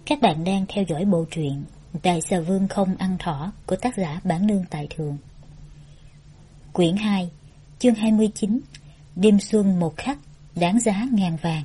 Các bạn đang theo dõi bộ truyện Đại Xà Vương Không Ăn Thỏ của tác giả Bản Nương Tại Thường. Quyển 2, chương 29. Đêm xuân một khắc, đáng giá ngàn vàng.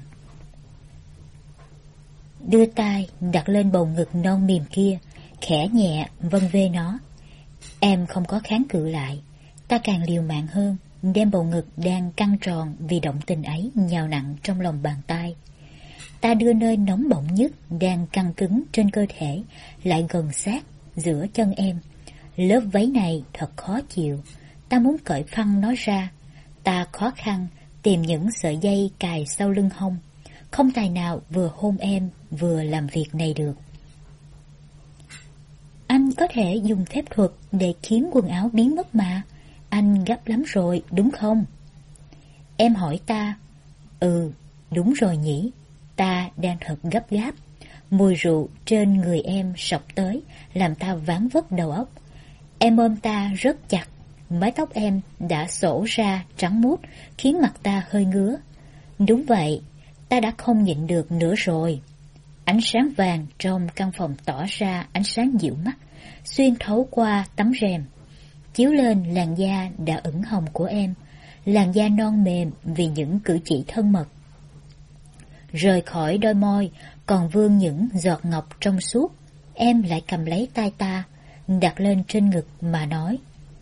Đưa tay đặt lên bầu ngực non mềm kia, khẽ nhẹ vân vê nó. Em không có kháng cự lại. Ta càng liều mạng hơn, đem bầu ngực đang căng tròn vì động tình ấy nhào nặng trong lòng bàn tay. Ta đưa nơi nóng bỏng nhất đang căng cứng trên cơ thể lại gần sát giữa chân em. Lớp váy này thật khó chịu. Ta muốn cởi phăng nó ra. Ta khó khăn tìm những sợi dây cài sau lưng hông. Không tài nào vừa hôn em vừa làm việc này được. Anh có thể dùng phép thuật để khiến quần áo biến mất mà. Anh gấp lắm rồi, đúng không? Em hỏi ta. Ừ, đúng rồi nhỉ. Ta đang thật gấp gáp. Mùi rượu trên người em sộc tới, làm ta váng vất đầu óc. Em ôm ta rất chặt. Mái tóc em đã xổ ra trắng muốt, khiến mặt ta hơi ngứa. Đúng vậy, ta đã không nhịn được nữa rồi. Ánh sáng vàng trong căn phòng tỏ ra ánh sáng dịu mắt, xuyên thấu qua tấm rèm, chiếu lên làn da đã ửng hồng của em, làn da non mềm vì những cử chỉ thân mật. Rời khỏi đôi môi, còn vương những giọt ngọc trong suốt, em lại cầm lấy tay ta, đặt lên trên ngực mà nói.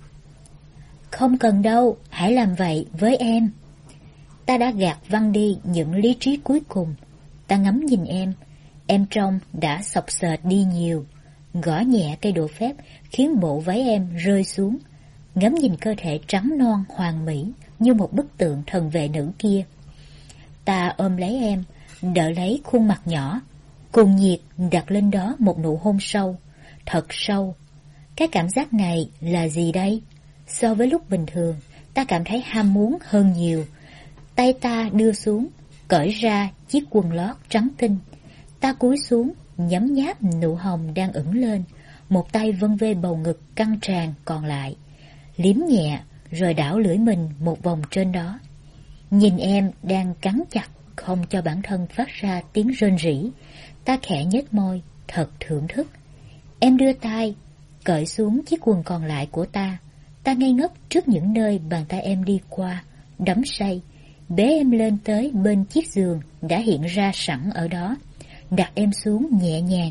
Không cần đâu, hãy làm vậy với em. Ta đã gạt văng đi những lý trí cuối cùng. Ta ngắm nhìn em trông đã xộc xệch đi nhiều. Gõ nhẹ cây đũa phép khiến bộ váy em rơi xuống. Ngắm nhìn cơ thể trắng non hoàn mỹ như một bức tượng thần vệ nữ kia. Ta ôm lấy em, đỡ lấy khuôn mặt nhỏ, cùng nhiệt đặt lên đó một nụ hôn sâu, thật sâu. Cái cảm giác này là gì đây? So với lúc bình thường, ta cảm thấy ham muốn hơn nhiều. Tay ta đưa xuống, cởi ra chiếc quần lót trắng tinh. Ta cúi xuống, nhấm nháp nụ hồng đang ửng lên, một tay vân vê bầu ngực căng tràn còn lại, liếm nhẹ rồi đảo lưỡi mình một vòng trên đó. Nhìn em đang cắn chặt không cho bản thân phát ra tiếng rên rỉ, ta khẽ nhếch môi, thật thưởng thức. Em đưa tay cởi xuống chiếc quần còn lại của ta. Ta ngây ngất trước những nơi bàn tay em đi qua, đắm say, bế em lên tới bên chiếc giường đã hiện ra sẵn ở đó, đặt em xuống nhẹ nhàng.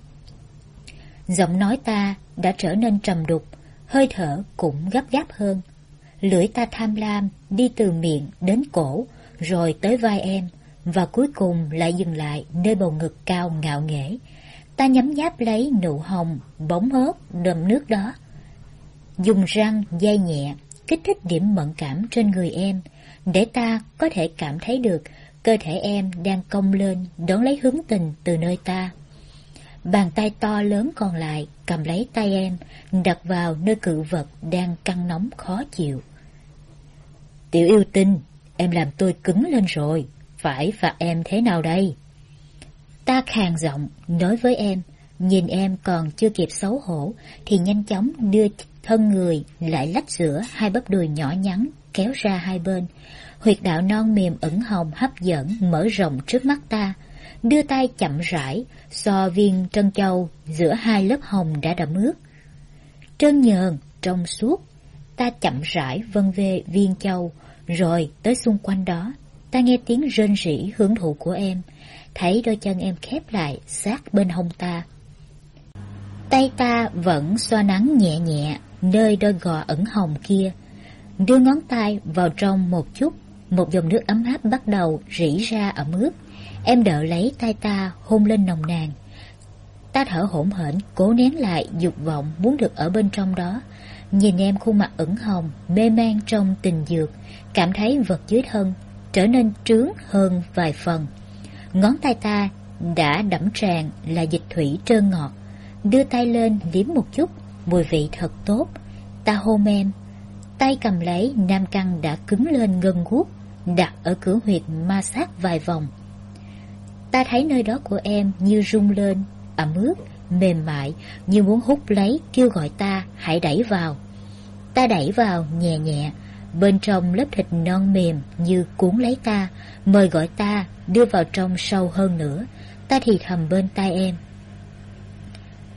Giọng nói ta đã trở nên trầm đục, hơi thở cũng gấp gáp hơn. Lưỡi ta tham lam đi từ miệng đến cổ, rồi tới vai em, và cuối cùng lại dừng lại nơi bầu ngực cao ngạo nghễ. Ta nhấm nháp lấy nụ hồng bóng ớt đượm nước đó, dùng răng day nhẹ kích thích điểm mẫn cảm trên người em, để ta có thể cảm thấy được cơ thể em đang cong lên đón lấy hướng tình từ nơi ta. Bàn tay to lớn còn lại cầm lấy tay em, đặt vào nơi cự vật đang căng nóng khó chịu. Tiểu yêu tinh, em làm tôi cứng lên rồi, phải phạt em thế nào đây? Ta khàn giọng nói với em, nhìn em còn chưa kịp xấu hổ thì nhanh chóng đưa thân người lại lách giữa hai bắp đùi nhỏ nhắn kéo ra hai bên. Huyệt đạo non mềm ửng hồng hấp dẫn mở rộng trước mắt ta. Đưa tay chậm rãi xoa viên trân châu giữa hai lớp hồng đã đẫm ướt. Trơn nhờn trong suốt, ta chậm rãi vân vê viên châu, rồi tới xung quanh đó. Ta nghe tiếng rên rỉ hưởng thụ của em, thấy đôi chân em khép lại sát bên hông ta. Tay ta vẫn xoa nắn nhẹ nhẹ nơi đôi gò ửng hồng kia. Đưa ngón tay vào trong một chút, một dòng nước ấm áp bắt đầu rỉ ra ẩm ướt. Em đỡ lấy tay ta hôn lên nồng nàn. Ta thở hổn hển cố nén lại dục vọng muốn được ở bên trong đó. Nhìn em khuôn mặt ửng hồng mê man trong tình dược, cảm thấy vật dưới thân trở nên trướng hơn vài phần. Ngón tay ta đã đẫm tràn là dịch thủy trơn ngọt. Đưa tay lên liếm một chút, mùi vị thật tốt. Ta hôn em, tay cầm lấy nam căn đã cứng lên gân guốc, đặt ở cửa huyệt ma sát vài vòng. Ta thấy nơi đó của em như rung lên, ẩm ướt, mềm mại, như muốn hút lấy, kêu gọi ta hãy đẩy vào. Ta đẩy vào nhẹ nhẹ, bên trong lớp thịt non mềm như cuốn lấy ta, mời gọi ta đưa vào trong sâu hơn nữa. Ta thì thầm bên tai em,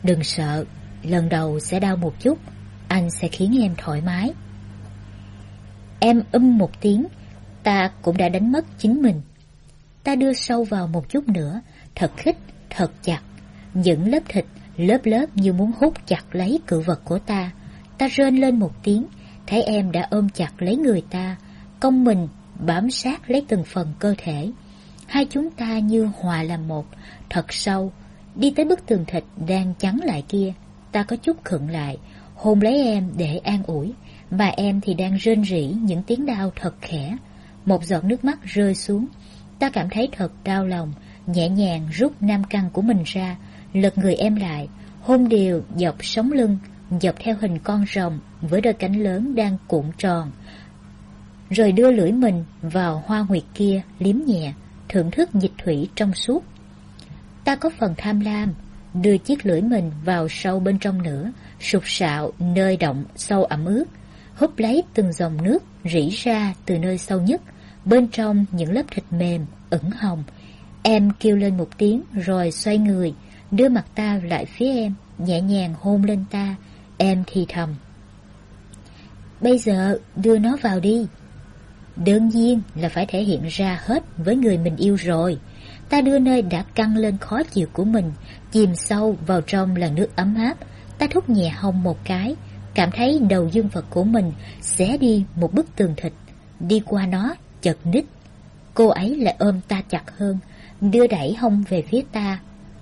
Đừng sợ, lần đầu sẽ đau một chút, anh sẽ khiến em thoải mái. Em một tiếng, ta cũng đã đánh mất chính mình. Ta đưa sâu vào một chút nữa, thật khích, thật chặt. Những lớp thịt, lớp lớp như muốn hút chặt lấy cự vật của ta. Ta rên lên một tiếng, thấy em đã ôm chặt lấy người ta, cong mình, bám sát lấy từng phần cơ thể. Hai chúng ta như hòa làm một, thật sâu. Đi tới bức tường thịt đang chắn lại kia, ta có chút khựng lại, hôn lấy em để an ủi, mà em thì đang rên rỉ những tiếng đau thật khẽ. Một giọt nước mắt rơi xuống, ta cảm thấy thật đau lòng, nhẹ nhàng rút nam căn của mình ra, lật người em lại, hôn đều dọc sống lưng, dọc theo hình con rồng với đôi cánh lớn đang cuộn tròn, rồi đưa lưỡi mình vào hoa huyệt kia liếm nhẹ, thưởng thức dịch thủy trong suốt. Ta có phần tham lam, đưa chiếc lưỡi mình vào sâu bên trong nữa, sục sạo nơi động sâu ẩm ướt, húp lấy từng dòng nước rỉ ra từ nơi sâu nhất, bên trong những lớp thịt mềm, ửng hồng. Em kêu lên một tiếng rồi xoay người, đưa mặt ta lại phía em, nhẹ nhàng hôn lên ta. Em thì thầm: bây giờ đưa nó vào đi. Đương nhiên là phải thể hiện ra hết với người mình yêu rồi. Ta đưa nơi đã căng lên khó chịu của mình, chìm sâu vào trong làn nước ấm áp. Ta thúc nhẹ hông một cái, cảm thấy đầu dương vật của mình xé đi một bức tường thịt, đi qua nó chật ních. Cô ấy lại ôm ta chặt hơn, đưa đẩy hông về phía ta.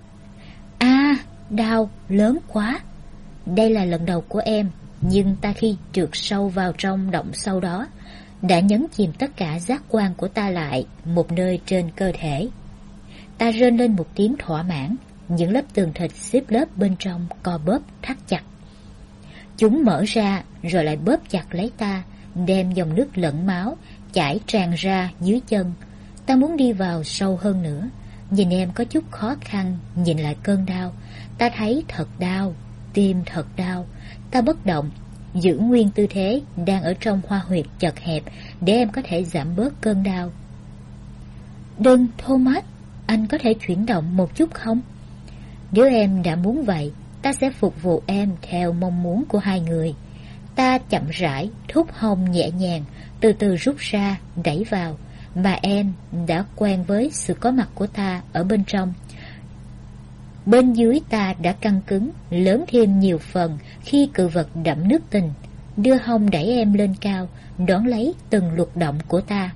Đau lớn quá. Đây là lần đầu của em, nhưng ta khi trượt sâu vào trong động sâu đó đã nhấn chìm tất cả giác quan của ta lại một nơi trên cơ thể. Ta rên lên một tiếng thỏa mãn, những lớp tường thịt xếp lớp bên trong co bóp thắt chặt. Chúng mở ra rồi lại bóp chặt lấy ta, đem dòng nước lẫn máu chảy tràn ra dưới chân. Ta muốn đi vào sâu hơn nữa. Nhìn em có chút khó khăn, nhìn lại cơn đau. Ta thấy thật đau, tim thật đau. Ta bất động, giữ nguyên tư thế đang ở trong hoa huyệt chật hẹp để em có thể giảm bớt cơn đau. Đừng, Thomas, anh có thể chuyển động một chút không? Nếu em đã muốn vậy, ta sẽ phục vụ em theo mong muốn của hai người. Ta chậm rãi, thúc hông nhẹ nhàng, từ từ rút ra, đẩy vào, mà em đã quen với sự có mặt của ta ở bên trong. Bên dưới ta đã căng cứng, lớn thêm nhiều phần khi cự vật đẫm nước tình, đưa hông đẩy em lên cao, đón lấy từng luật động của ta.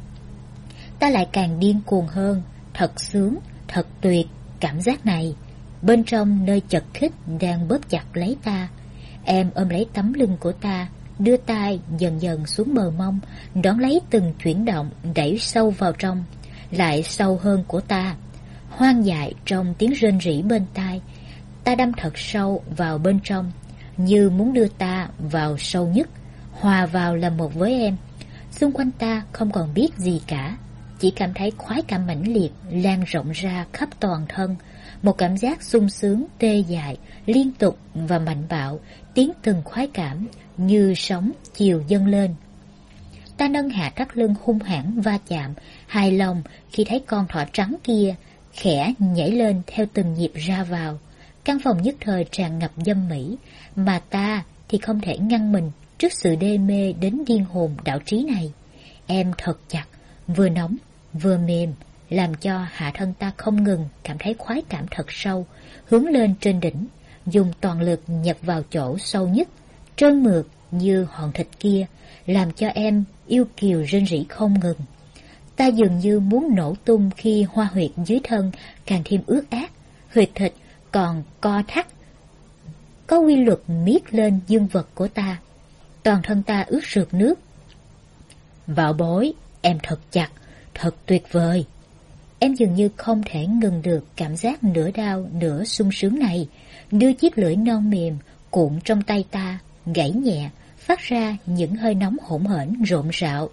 Ta lại càng điên cuồng hơn, thật sướng, thật tuyệt cảm giác này. Bên trong nơi chật khích đang bóp chặt lấy ta, em ôm lấy tấm lưng của ta, đưa tay dần dần xuống bờ mông, đón lấy từng chuyển động đẩy sâu vào trong, lại sâu hơn của ta. Hoang dại trong tiếng rên rỉ bên tai, ta đâm thật sâu vào bên trong, như muốn đưa ta vào sâu nhất, hòa vào làm một với em. Xung quanh ta không còn biết gì cả, chỉ cảm thấy khoái cảm mãnh liệt lan rộng ra khắp toàn thân, một cảm giác sung sướng tê dại, liên tục và mạnh bạo, tiến từng khoái cảm như sóng chiều dâng lên. Ta nâng hạ các lưng hung hãn va chạm, hài lòng khi thấy con thỏ trắng kia khẽ nhảy lên theo từng nhịp ra vào. Căn phòng nhất thời tràn ngập dâm mỹ, mà ta thì không thể ngăn mình trước sự đê mê đến điên hồn đạo trí này. Em thật chặt, vừa nóng vừa mềm, làm cho hạ thân ta không ngừng cảm thấy khoái cảm thật sâu, hướng lên trên đỉnh, dùng toàn lực nhập vào chỗ sâu nhất, trơn mượt như hòn thịt kia, làm cho em yêu kiều rên rỉ không ngừng. Ta dường như muốn nổ tung khi hoa huyệt dưới thân càng thêm ướt át, huyệt thịt còn co thắt, có quy luật miết lên dương vật của ta. Toàn thân ta ướt sượt nước. Bảo bối, em thật chặt, thật tuyệt vời. Em dường như không thể ngừng được cảm giác nửa đau nửa sung sướng này, đưa chiếc lưỡi non mềm cuộn trong tay ta, gãy nhẹ, phát ra những hơi nóng hỗn hển rộn rạo.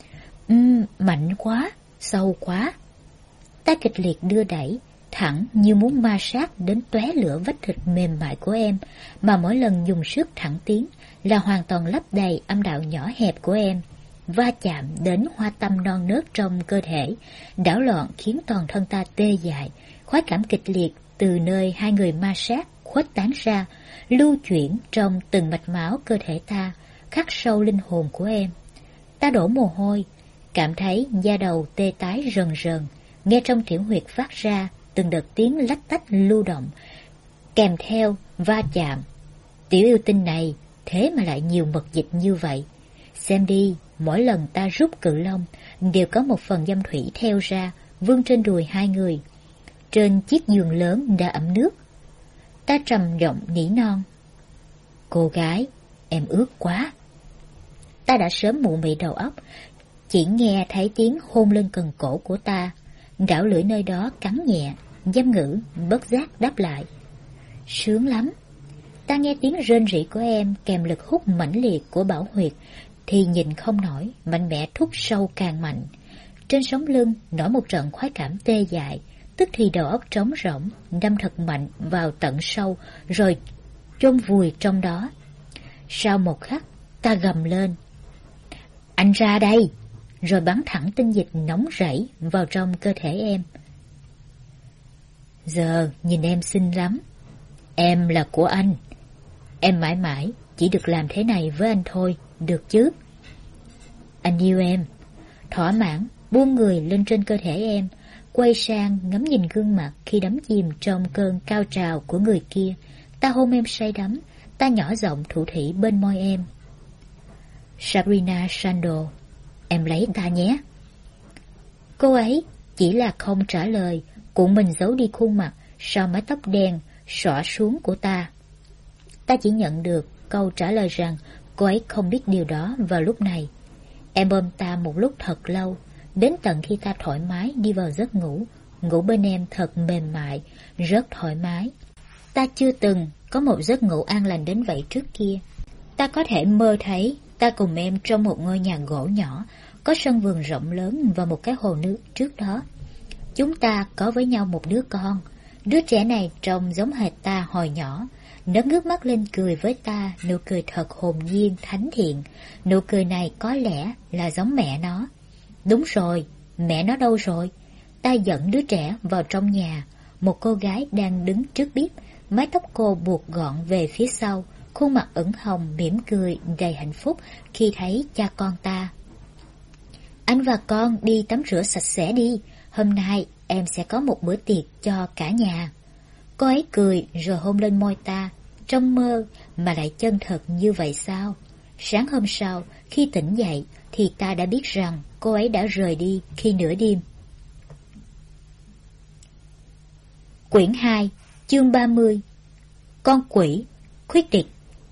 Mạnh quá, sâu quá. Ta kịch liệt đưa đẩy, thẳng như muốn ma sát đến tóe lửa vách thịt mềm mại của em, mà mỗi lần dùng sức thẳng tiến là hoàn toàn lấp đầy âm đạo nhỏ hẹp của em, va chạm đến hoa tâm non nớt trong cơ thể, đảo loạn khiến toàn thân ta tê dại, khoái cảm kịch liệt từ nơi hai người ma sát khuếch tán ra, lưu chuyển trong từng mạch máu cơ thể ta, khắc sâu linh hồn của em. Ta đổ mồ hôi, cảm thấy da đầu tê tái rần rần, nghe trong tiểu huyệt phát ra từng đợt tiếng lách tách lưu động, kèm theo va chạm. Tiểu yêu tinh này thế mà lại nhiều mật dịch như vậy. Xem đi, mỗi lần ta rút cự long đều có một phần dâm thủy theo ra, vương trên đùi hai người. Trên chiếc giường lớn đã ẩm nước. Ta trầm giọng nỉ non: cô gái, em ướt quá. Ta đã sớm mụ mị đầu óc, chỉ nghe thấy tiếng hôn lên cần cổ của ta, đảo lưỡi nơi đó cắn nhẹ, dâm ngữ bất giác đáp lại: sướng lắm. Ta nghe tiếng rên rỉ của em kèm lực hút mãnh liệt của bảo huyệt thì nhìn không nổi, mạnh mẽ thúc sâu càng mạnh. Trên sống lưng nổi một trận khoái cảm tê dại, tức thì đầu óc trống rỗng, đâm thật mạnh vào tận sâu rồi chôn vùi trong đó. Sau một khắc, ta gầm lên: anh ra đây! Rồi bắn thẳng tinh dịch nóng rảy vào trong cơ thể em. Giờ nhìn em xinh lắm. Em là của anh. Em mãi mãi chỉ được làm thế này với anh thôi, được chứ? Anh yêu em. Thỏa mãn buông người lên trên cơ thể em, quay sang ngắm nhìn gương mặt khi đắm chìm trong cơn cao trào của người kia. Ta hôn em say đắm, ta nhỏ giọng thủ thỉ bên môi em: Sabrina Sandel, em lấy ta nhé. Cô ấy chỉ là không trả lời, cuộn mình giấu đi khuôn mặt sau mái tóc đen xõa xuống của ta. Ta chỉ nhận được câu trả lời rằng cô ấy không biết điều đó vào lúc này. Em ôm ta một lúc thật lâu, đến tận khi ta thoải mái đi vào giấc ngủ. Ngủ bên em thật mềm mại, rất thoải mái. Ta chưa từng có một giấc ngủ an lành đến vậy trước kia. Ta có thể mơ thấy ta cùng em trong một ngôi nhà gỗ nhỏ, có sân vườn rộng lớn và một cái hồ nước trước đó. Chúng ta có với nhau một đứa con. Đứa trẻ này trông giống hệt ta hồi nhỏ. Nó ngước mắt lên cười với ta, nụ cười thật hồn nhiên, thánh thiện. Nụ cười này có lẽ là giống mẹ nó. Đúng rồi, mẹ nó đâu rồi? Ta dẫn đứa trẻ vào trong nhà. Một cô gái đang đứng trước bếp, mái tóc cô buộc gọn về phía sau, khuôn mặt ửng hồng mỉm cười đầy hạnh phúc khi thấy cha con ta. Anh và con đi tắm rửa sạch sẽ đi, hôm nay em sẽ có một bữa tiệc cho cả nhà. Cô ấy cười rồi hôn lên môi ta, trong mơ mà lại chân thật như vậy sao? Sáng hôm sau, khi tỉnh dậy thì ta đã biết rằng cô ấy đã rời đi khi nửa đêm. Quyển 2, chương 30. Con quỷ, khuyết địch.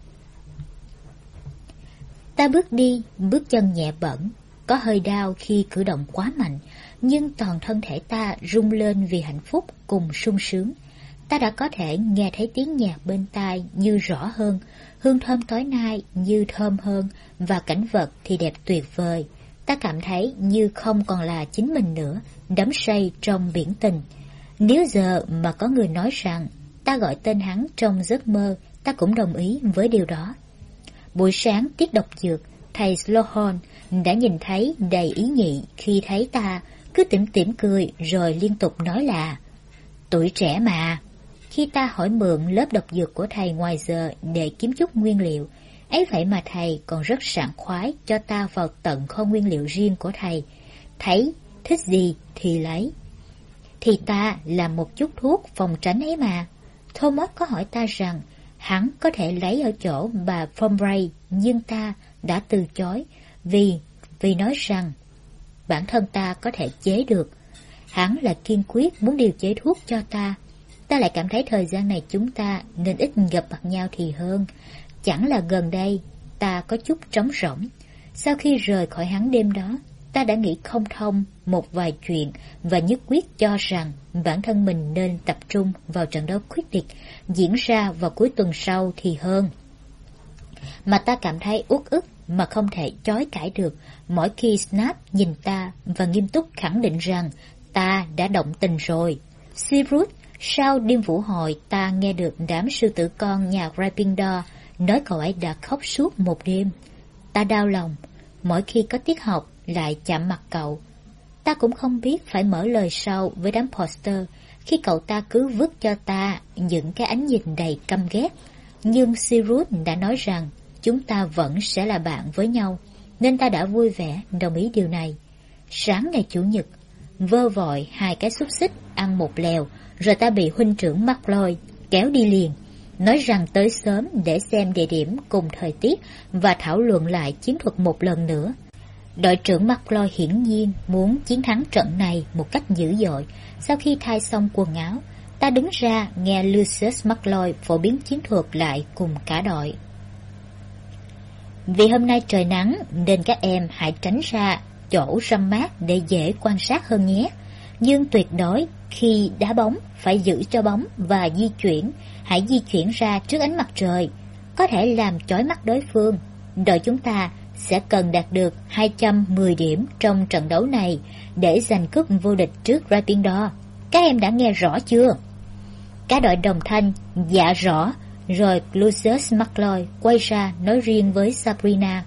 Ta bước đi, bước chân nhẹ bẫng, có hơi đau khi cử động quá mạnh, nhưng toàn thân thể ta rung lên vì hạnh phúc cùng sung sướng. Ta đã có thể nghe thấy tiếng nhạc bên tai như rõ hơn, hương thơm tối nay như thơm hơn, và cảnh vật thì đẹp tuyệt vời. Ta cảm thấy như không còn là chính mình nữa, đắm say trong biển tình. Nếu giờ mà có người nói rằng ta gọi tên hắn trong giấc mơ, ta cũng đồng ý với điều đó. Buổi sáng tiết độc dược, thầy Sloan đã nhìn thấy đầy ý nhị khi thấy ta, cứ tủm tỉm cười rồi liên tục nói là tuổi trẻ mà. Khi ta hỏi mượn lớp độc dược của thầy ngoài giờ để kiếm chút nguyên liệu, ấy vậy mà thầy còn rất sảng khoái cho ta vào tận kho nguyên liệu riêng của thầy. Thấy thích gì thì lấy. Thì ta làm một chút thuốc phòng tránh ấy mà. Thomas có hỏi ta rằng hắn có thể lấy ở chỗ bà Fomray, nhưng ta đã từ chối vì nói rằng bản thân ta có thể chế được. Hắn là kiên quyết muốn điều chế thuốc cho ta. Ta lại cảm thấy thời gian này chúng ta nên ít gặp mặt nhau thì hơn. Chẳng là gần đây ta có chút trống rỗng. Sau khi rời khỏi hắn đêm đó, ta đã nghĩ không thông một vài chuyện và nhất quyết cho rằng bản thân mình nên tập trung vào trận đấu quyết định diễn ra vào cuối tuần sau thì hơn. Mà ta cảm thấy uất ức mà không thể chối cãi được mỗi khi Snap nhìn ta và nghiêm túc khẳng định rằng ta đã động tình rồi. Searoot, sau đêm vũ hội ta nghe được đám sư tử con nhà Gryffindor nói cậu ấy đã khóc suốt một đêm. Ta đau lòng, mỗi khi có tiết học lại chạm mặt cậu. Ta cũng không biết phải mở lời sau với đám Potter. khi cậu ta cứ vứt cho ta những cái ánh nhìn đầy căm ghét. Nhưng Cyrus đã nói rằng chúng ta vẫn sẽ là bạn với nhau, nên ta đã vui vẻ đồng ý điều này. Sáng ngày Chủ nhật, vơ vội 2 cái xúc xích ăn một lèo, rồi ta bị huynh trưởng McLeod kéo đi liền, nói rằng tới sớm để xem địa điểm cùng thời tiết và thảo luận lại chiến thuật một lần nữa. Đội trưởng McLeod hiển nhiên muốn chiến thắng trận này một cách dữ dội. Sau khi thay xong quần áo, ta đứng ra nghe Lucius McLeod phổ biến chiến thuật lại cùng cả đội. Vì hôm nay trời nắng nên các em hãy tránh ra chỗ râm mát để dễ quan sát hơn nhé. Nhưng tuyệt đối khi đá bóng phải giữ cho bóng và hãy di chuyển ra trước ánh mặt trời, có thể làm chói mắt đối phương. Đội chúng ta sẽ cần đạt được 210 điểm trong trận đấu này để giành cúp vô địch trước Gryffindor. Các em đã nghe rõ chưa? Cả đội đồng thanh dạ rõ. Rồi Lucius McLeod quay ra nói riêng với Sabrina: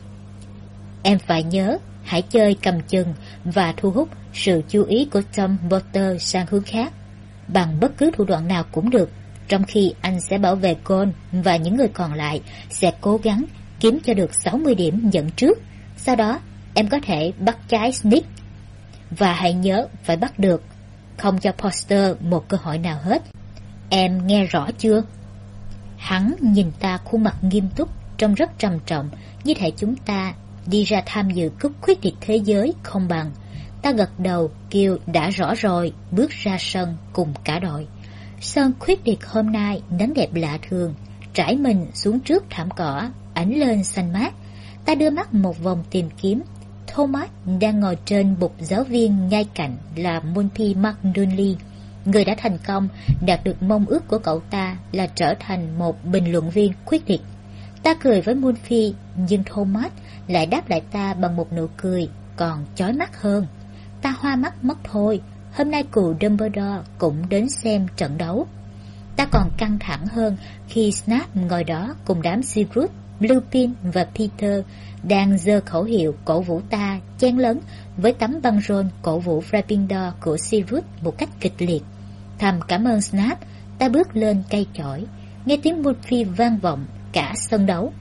em phải nhớ, hãy chơi cầm chừng và thu hút sự chú ý của Tom Potter sang hướng khác, bằng bất cứ thủ đoạn nào cũng được, trong khi anh sẽ bảo vệ Cole và những người còn lại sẽ cố gắng kiếm cho được 60 điểm dẫn trước. Sau đó em có thể bắt trái Snake. Và hãy nhớ phải bắt được, không cho Poster một cơ hội nào hết. Em nghe rõ chưa? Hắn nhìn ta khuôn mặt nghiêm túc, trông rất trầm trọng, như thể chúng ta đi ra tham dự cúp khuyết địch thế giới không bằng. Ta gật đầu kêu đã rõ rồi, bước ra sân cùng cả đội. Sân khuyết địch hôm nay nắng đẹp lạ thường, trải mình xuống trước thảm cỏ, ánh lên xanh mát. Ta đưa mắt một vòng tìm kiếm. Thomas đang ngồi trên bục giáo viên ngay cạnh là Monty McDonald, người đã thành công đạt được mong ước của cậu ta là trở thành một bình luận viên khuyết địch. Ta cười với Monty, nhưng Thomas lại đáp lại ta bằng một nụ cười còn chói mắt hơn. Ta hoa mắt mất thôi, hôm nay cụ Dumbledore cũng đến xem trận đấu. Ta còn căng thẳng hơn khi Snape ngồi đó cùng đám Sirius, Lupin và Peter đang giơ khẩu hiệu cổ vũ ta chen lấn với tấm băng rôn cổ vũ Gryffindor của Sirius một cách kịch liệt. Thầm cảm ơn Snape, ta bước lên cây chổi, nghe tiếng Murphy vang vọng cả sân đấu.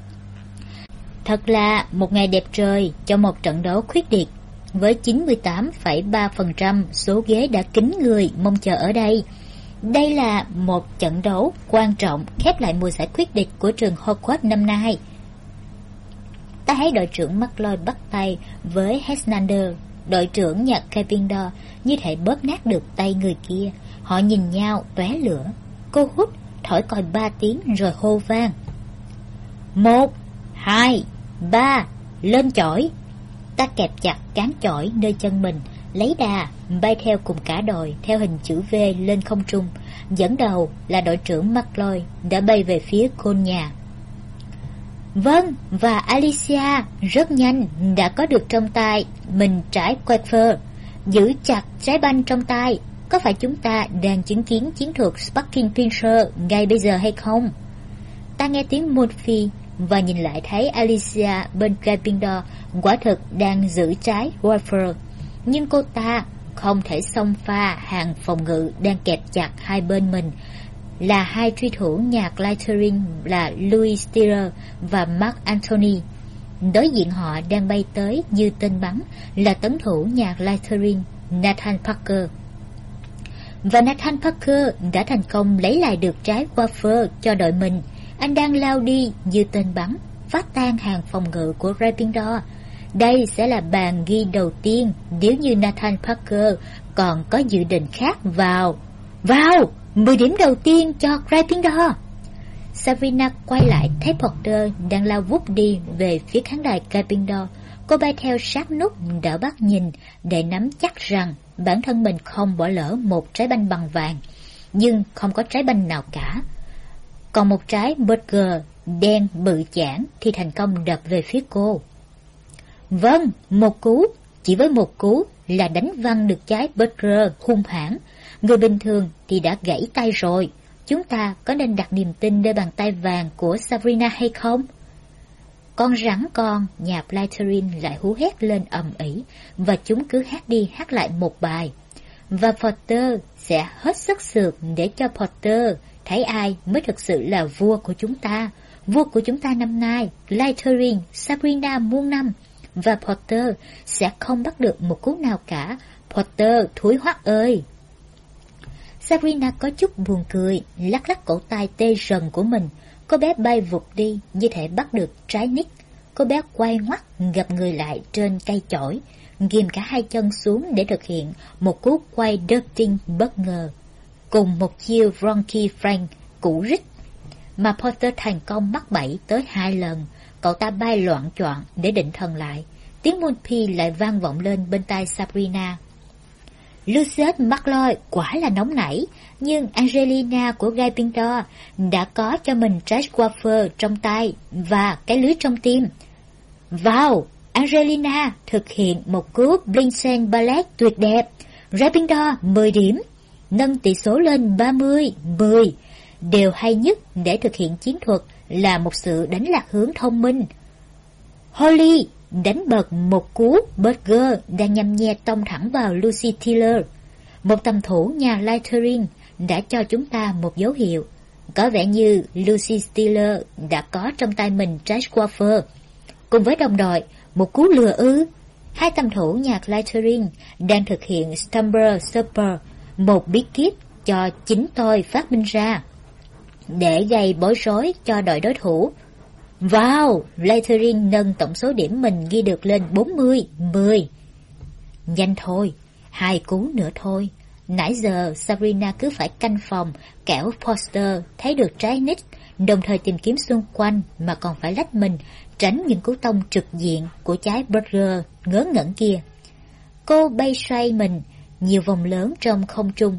Thật là một ngày đẹp trời cho một trận đấu khuyết địch, với 98,3% số ghế đã kín người mong chờ ở đây. Đây là một trận đấu quan trọng khép lại mùa giải khuyết địch của trường Hogwarts năm nay. Ta thấy đội trưởng McLeod bắt tay với Hexander, đội trưởng nhà Gryffindor, như thể bóp nát được tay người kia. Họ nhìn nhau tóe lửa. Cô hút thổi còi 3 tiếng rồi hô vang: 1, 2, 3, lên chổi. Ta kẹp chặt cán chổi nơi chân mình, lấy đà bay theo cùng cả đội theo hình chữ V lên không trung. Dẫn đầu là đội trưởng McLeod đã bay về phía côn nhà. Vâng, và Alicia rất nhanh đã có được trong tay mình trái Quaker. Giữ chặt trái banh trong tay. Có phải chúng ta đang chứng kiến chiến thuật Sparking Pincer ngay bây giờ hay không? Ta nghe tiếng Murphy và nhìn lại thấy Alicia bên Gryffindor quả thực đang giữ trái Quaker, nhưng cô ta không thể xông pha hàng phòng ngự đang kẹp chặt hai bên mình là hai truy thủ nhà Slytherin là Louis Steele và Mark Anthony. Đối diện họ đang bay tới như tên bắn là tấn thủ nhà Slytherin Nathan Parker. Và Nathan Parker đã thành công lấy lại được trái Quaker cho đội mình. Anh đang lao đi như tên bắn, phá tan hàng phòng ngự của Gryffindor. Đây sẽ là bàn ghi đầu tiên nếu như Nathan Parker còn có dự định khác vào 10 điểm đầu tiên cho Gryffindor. Sabrina quay lại thấy Potter đang lao vút đi về phía khán đài Gryffindor. Cô bay theo sát nút đỡ bắt nhìn để nắm chắc rằng bản thân mình không bỏ lỡ một trái banh bằng vàng, nhưng không có trái banh nào cả. Còn một trái burger đen bự chảng thì thành công đập về phía cô. Vâng, một cú, chỉ với một cú là đánh văng được trái burger hung hãn. Người bình thường thì đã gãy tay rồi. Chúng ta có nên đặt niềm tin nơi bàn tay vàng của Sabrina hay không? Con rắn con nhà Slytherin lại hú hét lên ầm ĩ, và chúng cứ hát đi hát lại một bài. và Potter sẽ hết sức sượt để cho Potter thấy ai mới thực sự là vua của chúng ta. Vua của chúng ta năm nay, Slytherin, Sabrina muôn năm, và Potter sẽ không bắt được một cú nào cả. Potter thúi hoắc ơi! Sabrina có chút buồn cười, lắc lắc cổ tay tê rần của mình. Cô bé bay vụt đi như thể bắt được trái nít. Cô bé quay ngoắt gập người lại trên cây chổi, ghim cả hai chân xuống để thực hiện một cú quay darting bất ngờ, cùng một chiêu Ronky Frank cũ rích mà Potter thành công mắc bẫy tới 2 lần. Cậu ta bay loạng choạng để định thần lại. Tiếng Moonpie lại vang vọng lên bên tai Sabrina. Lucius Malfoy quả là nóng nảy, nhưng Angelina của Gryffindor đã có cho mình trái wafer trong tay và cái lưới trong tim. Vào! Angelina thực hiện một cú Blindsend Ballet tuyệt đẹp. Gryffindor 10 điểm, nâng tỷ số lên 30-10. Điều hay nhất để thực hiện chiến thuật là một sự đánh lạc hướng thông minh. Holly đánh bật một cú burger đang nhằm nhe tông thẳng vào Lucy Tiller. Một tầm thủ nhà Slytherin đã cho chúng ta một dấu hiệu. Có vẻ như Lucy Tiller đã có trong tay mình trái wafer. Cùng với đồng đội, một cú lừa ư. Hai tầm thủ nhà Slytherin đang thực hiện Stumper Super, một bí kíp cho chính tôi phát minh ra để gây bối rối cho đội đối thủ. Vào! Slytherin nâng tổng số điểm mình ghi được lên 40-10. Nhanh thôi, 2 cú nữa thôi. Nãy giờ Sabrina cứ phải canh phòng, kẻo Potter thấy được trái nít, đồng thời tìm kiếm xung quanh mà còn phải lách mình, tránh những cú tông trực diện của trái burger ngớ ngẩn kia. Cô bay xoay mình nhiều vòng lớn trong không trung.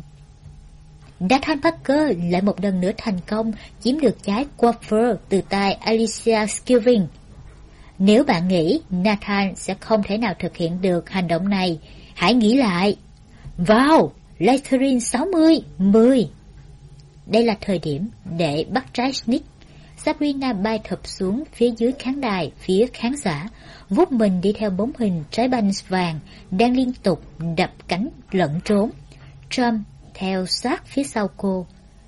Nathan Parker lại một lần nữa thành công chiếm được trái wafer từ tay Alicia Skilving. Nếu bạn nghĩ Nathan sẽ không thể nào thực hiện được hành động này, hãy nghĩ lại. Vào! Slytherin 60-10. Đây là thời điểm để bắt trái Snitch. Sabrina bay thụp xuống phía dưới khán đài, phía khán giả, vút mình đi theo bóng hình trái banh vàng đang liên tục đập cánh lẫn trốn. Trump theo sát phía sau cô,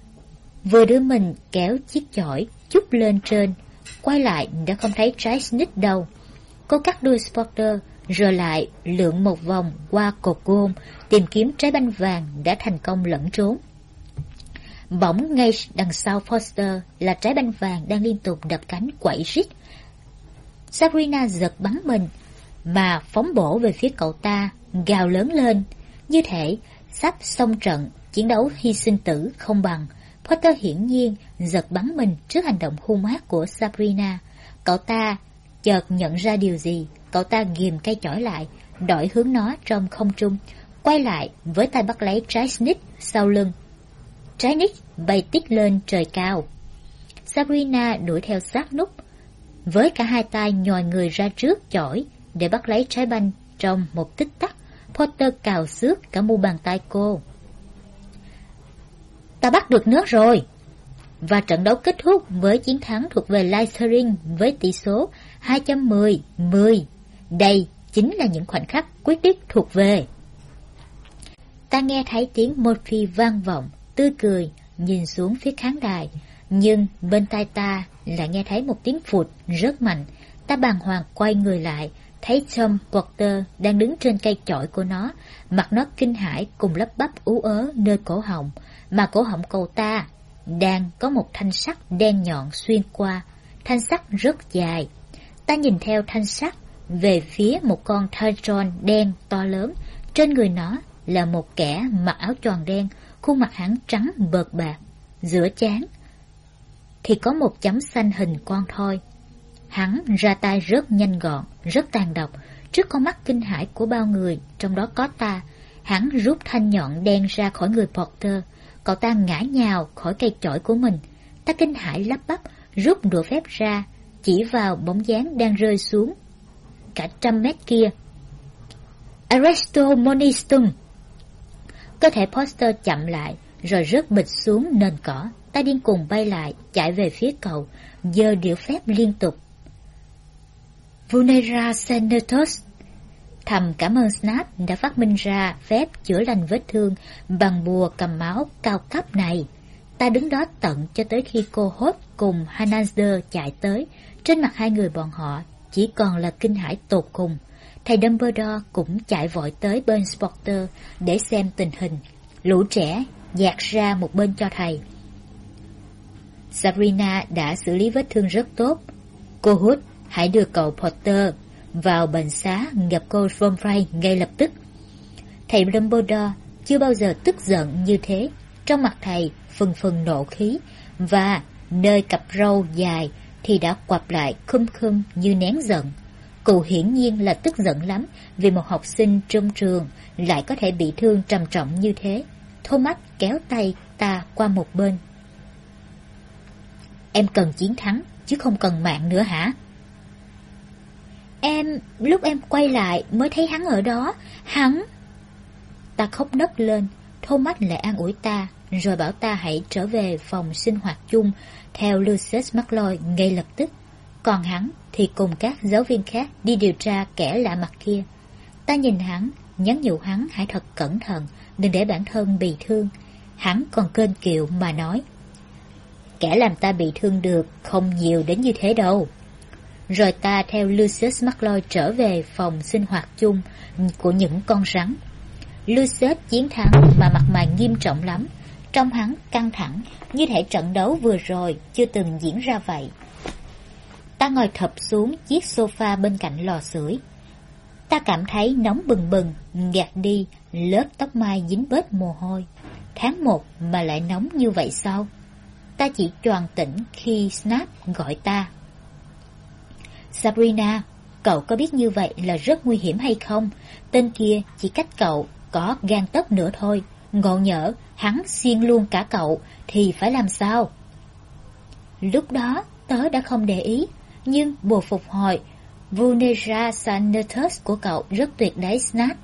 vừa đưa mình kéo chiếc chổi chút lên trên, quay lại đã không thấy trái Snitch đâu. Cô cắt đuôi Potter rồi lại lượn một vòng qua cột gôn tìm kiếm trái banh vàng đã thành công lẫn trốn. Bỗng ngay đằng sau Potter là trái banh vàng đang liên tục đập cánh quậy rít. Sabrina giật bắn mình mà phóng bổ về phía cậu ta, gào lớn lên như thể sắp xông trận chiến đấu hy sinh tử không bằng. Potter hiển nhiên giật bắn mình trước hành động hung ác của Sabrina. Cậu ta chợt nhận ra điều gì. Cậu ta ghìm cây chổi lại, đổi hướng nó trong không trung, quay lại với tay bắt lấy trái Snitch sau lưng. Trái Snitch bay tít lên trời cao. Sabrina đuổi theo sát nút, với cả hai tay nhòi người ra trước chổi để bắt lấy trái banh. Trong một tích tắc, Potter cào xước cả mu bàn tay cô. Ta bắt được nó rồi! Và trận đấu kết thúc với chiến thắng thuộc về Slytherin với tỷ số 210-10. Đây chính là những khoảnh khắc quyết định thuộc về. Ta nghe thấy tiếng Murphy vang vọng, tươi cười, nhìn xuống phía khán đài. Nhưng bên tai ta lại nghe thấy một tiếng phụt rất mạnh. Ta bàng hoàng quay người lại, thấy Tom Potter đang đứng trên cây chổi của nó, mặt nó kinh hãi cùng lắp bắp ú ớ nơi cổ họng, mà cổ họng cậu ta đang có một thanh sắt đen nhọn xuyên qua. Thanh sắt rất dài. Ta nhìn theo thanh sắt về phía một con Tyrant đen to lớn. Trên người nó là một kẻ mặc áo choàng đen, khuôn mặt hắn trắng bợt bạc, giữa trán thì có một chấm xanh hình con thoi. Hắn ra tay rất nhanh gọn, rất tàn độc. Trước con mắt kinh hãi của bao người, trong đó có ta, hắn rút thanh nhọn đen ra khỏi người Potter. Cậu ta ngã nhào khỏi cây chổi của mình. Ta kinh hãi lắp bắp, rút đũa phép ra, chỉ vào bóng dáng đang rơi xuống cả 100 mét kia. Arresto Monistum! Cơ thể Potter chậm lại, rồi rớt bịch xuống nền cỏ. Ta điên cuồng bay lại, chạy về phía cậu, giơ đũa phép liên tục. Vulnera Senatus! thầm cảm ơn Snap đã phát minh ra phép chữa lành vết thương bằng bùa cầm máu cao cấp này. Ta đứng đó tận cho tới khi cô Hope cùng Hanander chạy tới. Trên mặt hai người bọn họ chỉ còn là kinh hãi tột cùng. Thầy Dumbledore cũng chạy vội tới bên Potter để xem tình hình. Lũ trẻ dạt ra một bên cho thầy. Sabrina đã xử lý vết thương rất tốt. Cô Hood, hãy đưa cậu Potter vào bệnh xá gặp cô Pomfrey ngay lập tức. Thầy Dumbledore chưa bao giờ tức giận như thế. Trong mặt thầy phừng phừng nộ khí, và nơi cặp râu dài thì đã quặp lại khum khum như nén giận. Cụ hiển nhiên là tức giận lắm vì một học sinh trong trường lại có thể bị thương trầm trọng như thế. Thomas kéo tay ta qua một bên. Em cần chiến thắng chứ không cần mạng nữa hả? Lúc em quay lại mới thấy hắn ở đó. Hắn... Ta khóc nấc lên. Thomas lại an ủi ta, rồi bảo ta hãy trở về phòng sinh hoạt chung theo Lucius Malfoy ngay lập tức. Còn hắn thì cùng các giáo viên khác đi điều tra kẻ lạ mặt kia. Ta nhìn hắn, nhắn nhủ hắn hãy thật cẩn thận, đừng để bản thân bị thương. Hắn còn kênh kiệu mà nói, kẻ làm ta bị thương được không nhiều đến như thế đâu. Rồi ta theo Lucius Malfoy trở về phòng sinh hoạt chung của những con rắn. Lucius chiến thắng mà mặt mày nghiêm trọng lắm. Trông hắn căng thẳng, như thể trận đấu vừa rồi chưa từng diễn ra vậy. Ta ngồi thập xuống chiếc sofa bên cạnh lò sưởi. Ta cảm thấy nóng bừng bừng, gạt đi lớp tóc mai dính bết mồ hôi. Tháng 1 mà lại nóng như vậy sao? Ta chỉ choàng tỉnh khi Snap gọi ta. Sabrina, cậu có biết như vậy là rất nguy hiểm hay không? Tên kia chỉ cách cậu có gang tấc nữa thôi. Ngộ nhỡ hắn xiên luôn cả cậu thì phải làm sao? Lúc đó tớ đã không để ý, nhưng bùa phục hồi Vulnera Sanitas của cậu rất tuyệt đấy, Snap.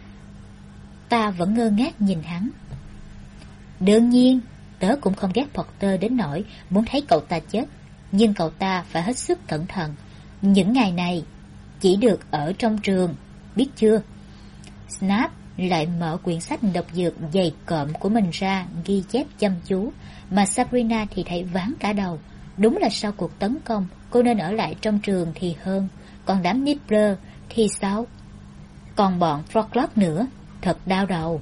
Ta vẫn ngơ ngác nhìn hắn. Đương nhiên, tớ cũng không ghét Potter đến nỗi muốn thấy cậu ta chết, nhưng cậu ta phải hết sức cẩn thận. Những ngày này chỉ được ở trong trường, biết chưa? Snap lại mở quyển sách độc dược dày cộm của mình ra ghi chép chăm chú, mà Sabrina thì thấy váng cả đầu. Đúng là sau cuộc tấn công cô nên ở lại trong trường thì hơn. Còn đám Nibbler thì sao? Còn bọn Froglock nữa, thật đau đầu.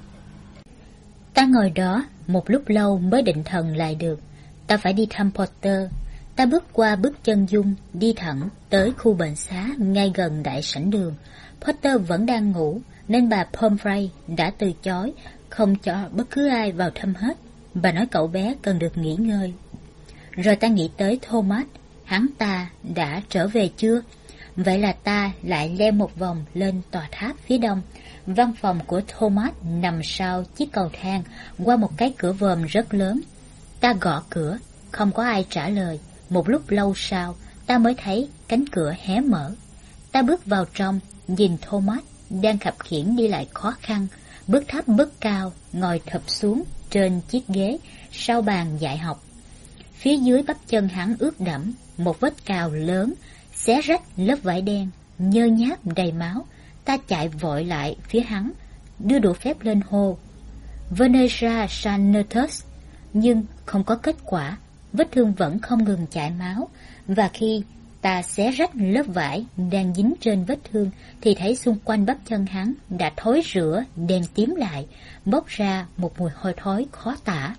Ta ngồi đó một lúc lâu mới định thần lại được. Ta phải đi thăm Potter. Ta bước qua bước chân dung, đi thẳng tới khu bệnh xá ngay gần đại sảnh đường. Potter vẫn đang ngủ, nên bà Pomfrey đã từ chối, không cho bất cứ ai vào thăm hết. Bà nói cậu bé cần được nghỉ ngơi. Rồi ta nghĩ tới Thomas, hắn ta đã trở về chưa? Vậy là ta lại leo một vòng lên tòa tháp phía đông. Văn phòng của Thomas nằm sau chiếc cầu thang qua một cái cửa vòm rất lớn. Ta gõ cửa, không có ai trả lời. Một lúc lâu sau, ta mới thấy cánh cửa hé mở. Ta bước vào trong, nhìn Thomas đang khập khiễng đi lại khó khăn, bước thấp bước cao, ngồi thụp xuống trên chiếc ghế sau bàn dạy học. Phía dưới bắp chân hắn ướt đẫm, một vết cào lớn, xé rách lớp vải đen, nhơ nháp đầy máu. Ta chạy vội lại phía hắn, đưa đũa phép lên hô Vulnera Sanitas, nhưng không có kết quả. Vết thương vẫn không ngừng chảy máu, và khi ta xé rách lớp vải đang dính trên vết thương thì thấy xung quanh bắp chân hắn đã thối rữa đen tím lại, bốc ra một mùi hôi thối khó tả.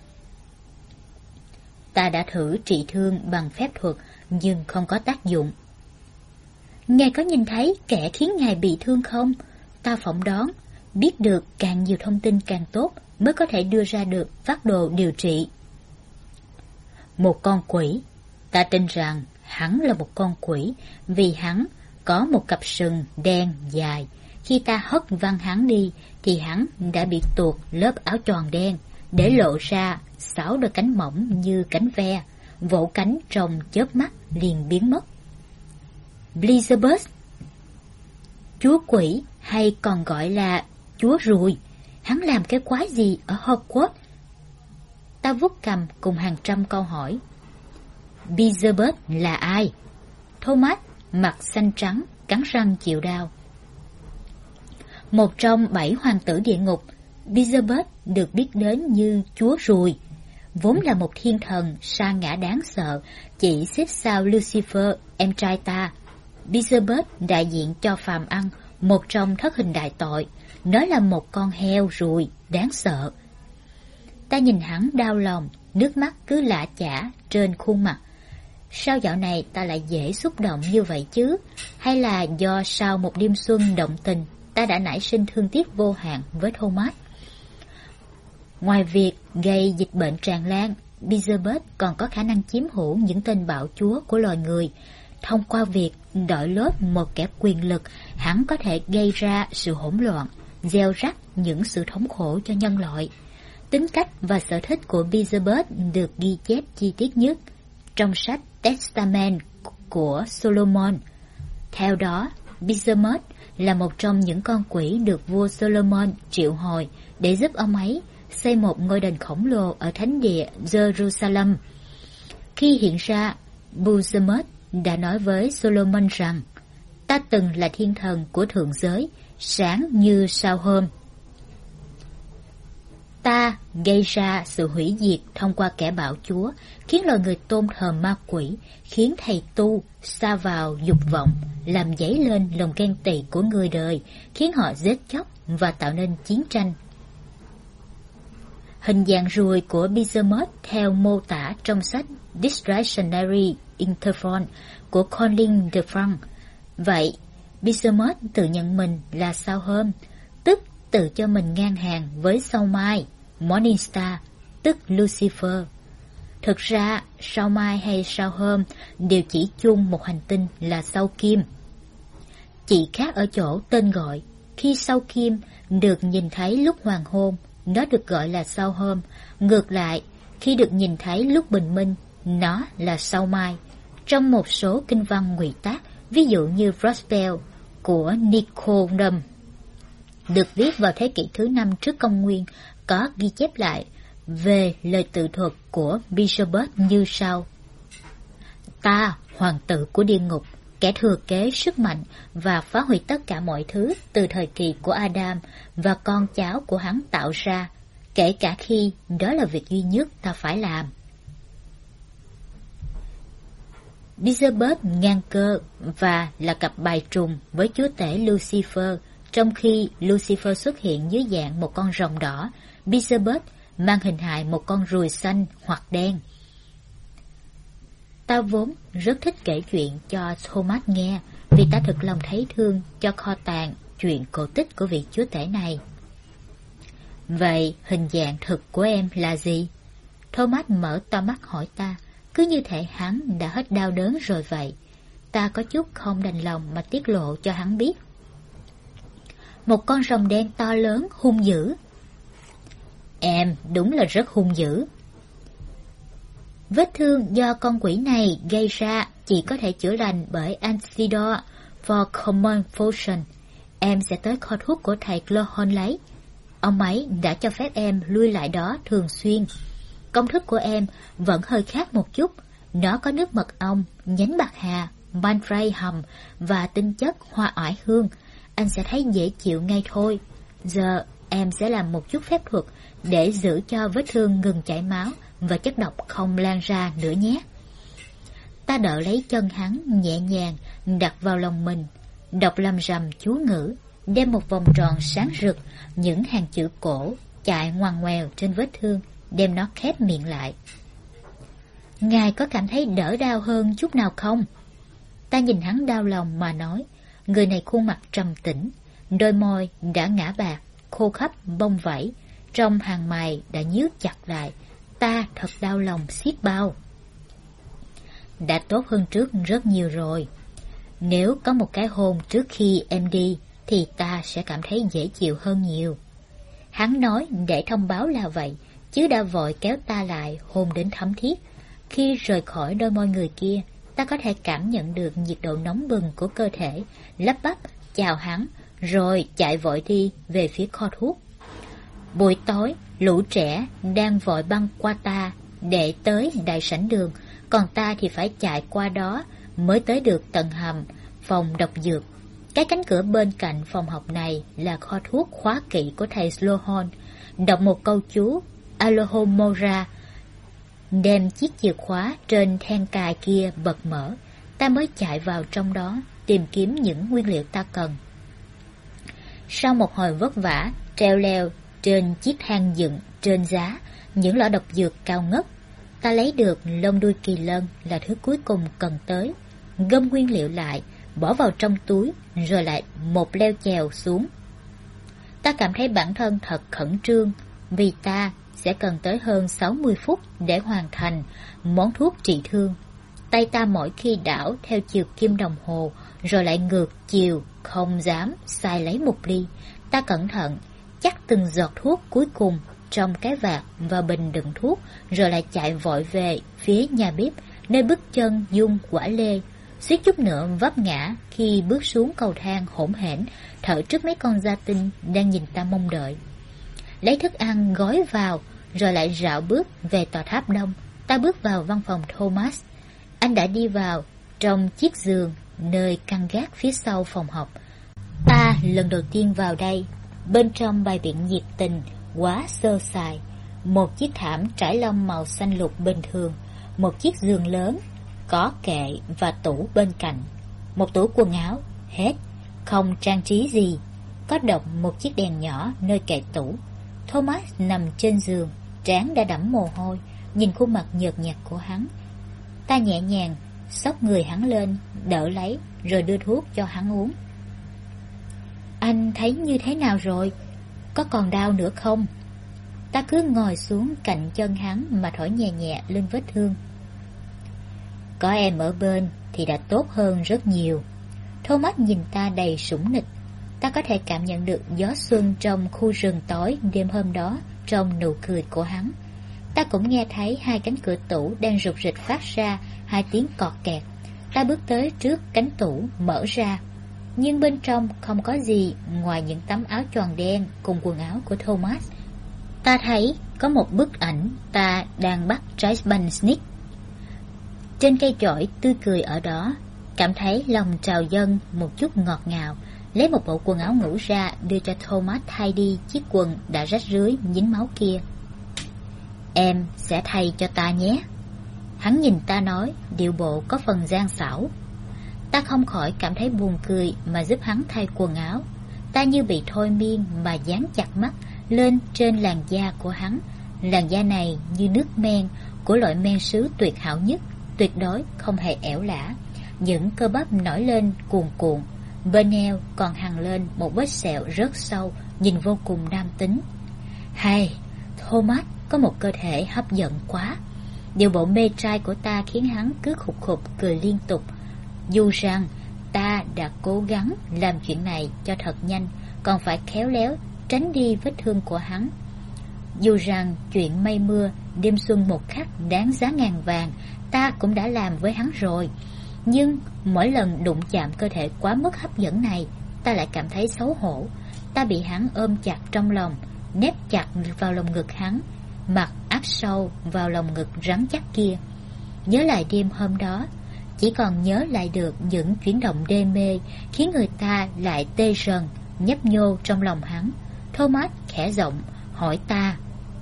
Ta đã thử trị thương bằng phép thuật nhưng không có tác dụng. Ngài có nhìn thấy kẻ khiến ngài bị thương không? Ta phỏng đoán, biết được càng nhiều thông tin càng tốt mới có thể đưa ra được phác đồ điều trị. Một con quỷ. Ta tin rằng hắn là một con quỷ vì hắn có một cặp sừng đen dài. Khi ta hất văng hắn đi thì hắn đã bị tuột lớp áo choàng đen, để lộ ra 6 đôi cánh mỏng như cánh ve, vỗ cánh trong chớp mắt liền biến mất. Blizzardbus, chúa quỷ hay còn gọi là chúa ruồi, hắn làm cái quái gì ở Hogwarts? Ta vuốt cằm cùng hàng trăm câu hỏi. Blizzardbus là ai? Thomas mặt xanh trắng, cắn răng chịu đau. Một trong 7 hoàng tử địa ngục, Beelzebub được biết đến như chúa ruồi, vốn là một thiên thần sa ngã đáng sợ, chỉ xếp sau Lucifer, em trai ta. Beelzebub đại diện cho phàm ăn, một trong thất hình đại tội. Nó là một con heo ruồi đáng sợ. Ta nhìn hắn đau lòng, nước mắt cứ lã chả trên khuôn mặt. Sao dạo này ta lại dễ xúc động như vậy chứ? Hay là do sau một đêm xuân động tình, ta đã nảy sinh thương tiếc vô hạn với Thomas? Ngoài việc gây dịch bệnh tràn lan, Beelzebub còn có khả năng chiếm hữu những tên bạo chúa của loài người. Thông qua việc đội lốt một kẻ quyền lực, hắn có thể gây ra sự hỗn loạn, gieo rắc những sự thống khổ cho nhân loại. Tính cách và sở thích của Beelzebub được ghi chép chi tiết nhất trong sách Testament của Solomon. Theo đó, Beelzebub là một trong những con quỷ được vua Solomon triệu hồi để giúp ông ấy xây một ngôi đền khổng lồ ở thánh địa Jerusalem. Khi hiện ra, Beelzebub đã nói với Solomon rằng: ta từng là thiên thần của thượng giới, sáng như sao hôm. Ta gây ra sự hủy diệt thông qua kẻ bạo chúa, khiến loài người tôn thờ ma quỷ, khiến thầy tu sa vào dục vọng, làm dấy lên lòng ghen tị của người đời, khiến họ giết chóc và tạo nên chiến tranh. Hình dạng ruồi của Beelzebub theo mô tả trong sách Dictionary Interphone của Colin DeFranc. Vậy, Beelzebub tự nhận mình là sao hôm, tức tự cho mình ngang hàng với sao mai, Morning Star, tức Lucifer. Thực ra, sao mai hay sao hôm đều chỉ chung một hành tinh là sao Kim. Chỉ khác ở chỗ tên gọi. Khi sao Kim được nhìn thấy lúc hoàng hôn, nó được gọi là sao hôm. Ngược lại, khi được nhìn thấy lúc bình minh, nó là sao mai. Trong một số kinh văn ngụy tác, ví dụ như Prospero của Nicomedes, được viết vào thế kỷ thứ 5 trước công nguyên, có ghi chép lại về lời tự thuật của Beelzebub như sau: ta, hoàng tử của địa ngục, kẻ thừa kế sức mạnh và phá hủy tất cả mọi thứ từ thời kỳ của Adam và con cháu của hắn tạo ra, kể cả khi đó là việc duy nhất ta phải làm. Beelzebub ngang cơ và là cặp bài trùng với chúa tể Lucifer. Trong khi Lucifer xuất hiện dưới dạng một con rồng đỏ, Beelzebub mang hình hài một con ruồi xanh hoặc đen. Ta vốn rất thích kể chuyện cho Thomas nghe, vì ta thực lòng thấy thương cho kho tàng chuyện cổ tích của vị chúa tể này. Vậy hình dạng thực của em là gì? Thomas mở to mắt hỏi ta, cứ như thể hắn đã hết đau đớn rồi vậy. Ta có chút không đành lòng mà tiết lộ cho hắn biết. Một con rồng đen to lớn, hung dữ. Em đúng là rất hung dữ. Vết thương do con quỷ này gây ra chỉ có thể chữa lành bởi Antidote for Common Potion. Em sẽ tới kho thuốc của thầy Clohon lấy. Ông ấy đã cho phép em lui lại đó thường xuyên. Công thức của em vẫn hơi khác một chút. Nó có nước mật ong, nhánh bạc hà, mandrake hầm và tinh chất hoa oải hương. Anh sẽ thấy dễ chịu ngay thôi. Giờ em sẽ làm một chút phép thuật để giữ cho vết thương ngừng chảy máu và chất độc không lan ra nữa nhé. Ta đỡ lấy chân hắn nhẹ nhàng đặt vào lòng mình, đọc lầm rầm chú ngữ, đem một vòng tròn sáng rực, những hàng chữ cổ chạy ngoằn ngoèo trên vết thương, đem nó khép miệng lại. Ngài có cảm thấy đỡ đau hơn chút nào không? Ta nhìn hắn đau lòng mà nói. Người này khuôn mặt trầm tĩnh, đôi môi đã ngã bạc, khô khắp bông vảy, trong hàng mày đã nhíu chặt lại. Ta thật đau lòng xiết bao. Đã tốt hơn trước rất nhiều rồi. Nếu có một cái hôn trước khi em đi thì ta sẽ cảm thấy dễ chịu hơn nhiều. Hắn nói để thông báo là vậy, chứ đã vội kéo ta lại hôn đến thấm thiết. Khi rời khỏi đôi môi người kia, ta có thể cảm nhận được nhiệt độ nóng bừng của cơ thể, lắp bắp chào hắn, rồi chạy vội đi về phía kho thuốc. Buổi tối, lũ trẻ đang vội băng qua ta để tới đại sảnh đường, còn ta thì phải chạy qua đó mới tới được tầng hầm, phòng độc dược. Cái cánh cửa bên cạnh phòng học này là kho thuốc khóa kỹ của thầy Sloan. Đọc một câu chú Alohomora, đem chiếc chìa khóa trên then cài kia bật mở. Ta mới chạy vào trong đó tìm kiếm những nguyên liệu ta cần. Sau một hồi vất vả treo leo trên chiếc thang dựng trên giá những lọ độc dược cao ngất, ta lấy được lông đuôi kỳ lân là thứ cuối cùng cần tới. Gom nguyên liệu lại, bỏ vào trong túi, rồi lại một leo chèo xuống. Ta cảm thấy bản thân thật khẩn trương, vì ta sẽ cần tới hơn 60 phút để hoàn thành món thuốc trị thương. Tay ta mỗi khi đảo theo chiều kim đồng hồ, rồi lại ngược chiều, không dám sai lấy một ly. Ta cẩn thận, chắc từng giọt thuốc cuối cùng trong cái vạt và bình đựng thuốc, rồi lại chạy vội về phía nhà bếp, nơi bước chân dung quả lê. Suýt chút nữa vấp ngã khi bước xuống cầu thang hỗn hển, thở trước mấy con gia tinh đang nhìn ta mong đợi. Lấy thức ăn gói vào, rồi lại rảo bước về tòa tháp đông. Ta bước vào văn phòng Thomas. Anh đã đi vào trong chiếc giường nơi căn gác phía sau phòng học. Ta lần đầu tiên vào đây. Bên trong bày biện nhiệt tình, quá sơ sài. Một chiếc thảm trải lông màu xanh lục bình thường, một chiếc giường lớn, có kệ và tủ bên cạnh, một tủ quần áo, hết, không trang trí gì. Có độc một chiếc đèn nhỏ nơi kệ tủ. Thomas nằm trên giường, trán đã đẫm mồ hôi, nhìn khuôn mặt nhợt nhạt của hắn. Ta nhẹ nhàng xốc người hắn lên, đỡ lấy, rồi đưa thuốc cho hắn uống. Anh thấy như thế nào rồi? Có còn đau nữa không? Ta cứ ngồi xuống cạnh chân hắn mà thổi nhẹ nhẹ lên vết thương. Có em ở bên thì đã tốt hơn rất nhiều. Thomas nhìn ta đầy sủng nịch. Ta có thể cảm nhận được gió xuân trong khu rừng tối đêm hôm đó trong nụ cười của hắn. Ta cũng nghe thấy hai cánh cửa tủ đang rục rịch phát ra hai tiếng cọt kẹt. Ta bước tới trước cánh tủ mở ra, nhưng bên trong không có gì ngoài những tấm áo choàng đen cùng quần áo của Thomas. Ta thấy có một bức ảnh ta đang bắt trái banh snick trên cây chổi tươi cười ở đó. Cảm thấy lòng trào dâng một chút ngọt ngào, lấy một bộ quần áo ngủ ra đưa cho Thomas thay đi chiếc quần đã rách rưới dính máu kia. Em sẽ thay cho ta nhé. Hắn nhìn ta nói, điệu bộ có phần gian xảo. Ta không khỏi cảm thấy buồn cười mà giúp hắn thay quần áo. Ta như bị thôi miên mà dán chặt mắt lên trên làn da của hắn. Làn da này như nước men của loại men sứ tuyệt hảo nhất, tuyệt đối không hề ẻo lả. Những cơ bắp nổi lên cuồn cuộn, bên eo còn hằn lên một vết sẹo rất sâu, nhìn vô cùng nam tính. Hay, Thomas có một cơ thể hấp dẫn quá. Điều bộ mê trai của ta khiến hắn cứ khục khục cười liên tục. Dù rằng ta đã cố gắng làm chuyện này cho thật nhanh, còn phải khéo léo tránh đi vết thương của hắn. Dù rằng chuyện mây mưa đêm xuân một khắc đáng giá ngàn vàng ta cũng đã làm với hắn rồi, nhưng mỗi lần đụng chạm cơ thể quá mức hấp dẫn này, ta lại cảm thấy xấu hổ. Ta bị hắn ôm chặt trong lòng, nép chặt vào lồng ngực hắn, mặt áp sâu vào lồng ngực rắn chắc kia. Nhớ lại đêm hôm đó, chỉ còn nhớ lại được những chuyển động đê mê khiến người ta lại tê rần, nhấp nhô trong lòng hắn. Thomas khẽ giọng hỏi ta: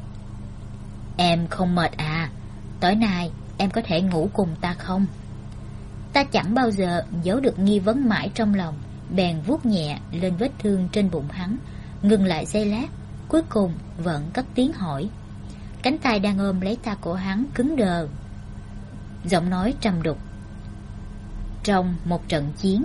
Em không mệt à? Tối nay em có thể ngủ cùng ta không? Ta chẳng bao giờ giấu được nghi vấn mãi trong lòng, bèn vuốt nhẹ lên vết thương trên bụng hắn, ngừng lại giây lát, cuối cùng vẫn cất tiếng hỏi. Cánh tay đang ôm lấy ta của hắn cứng đờ, giọng nói trầm đục. Trong một trận chiến,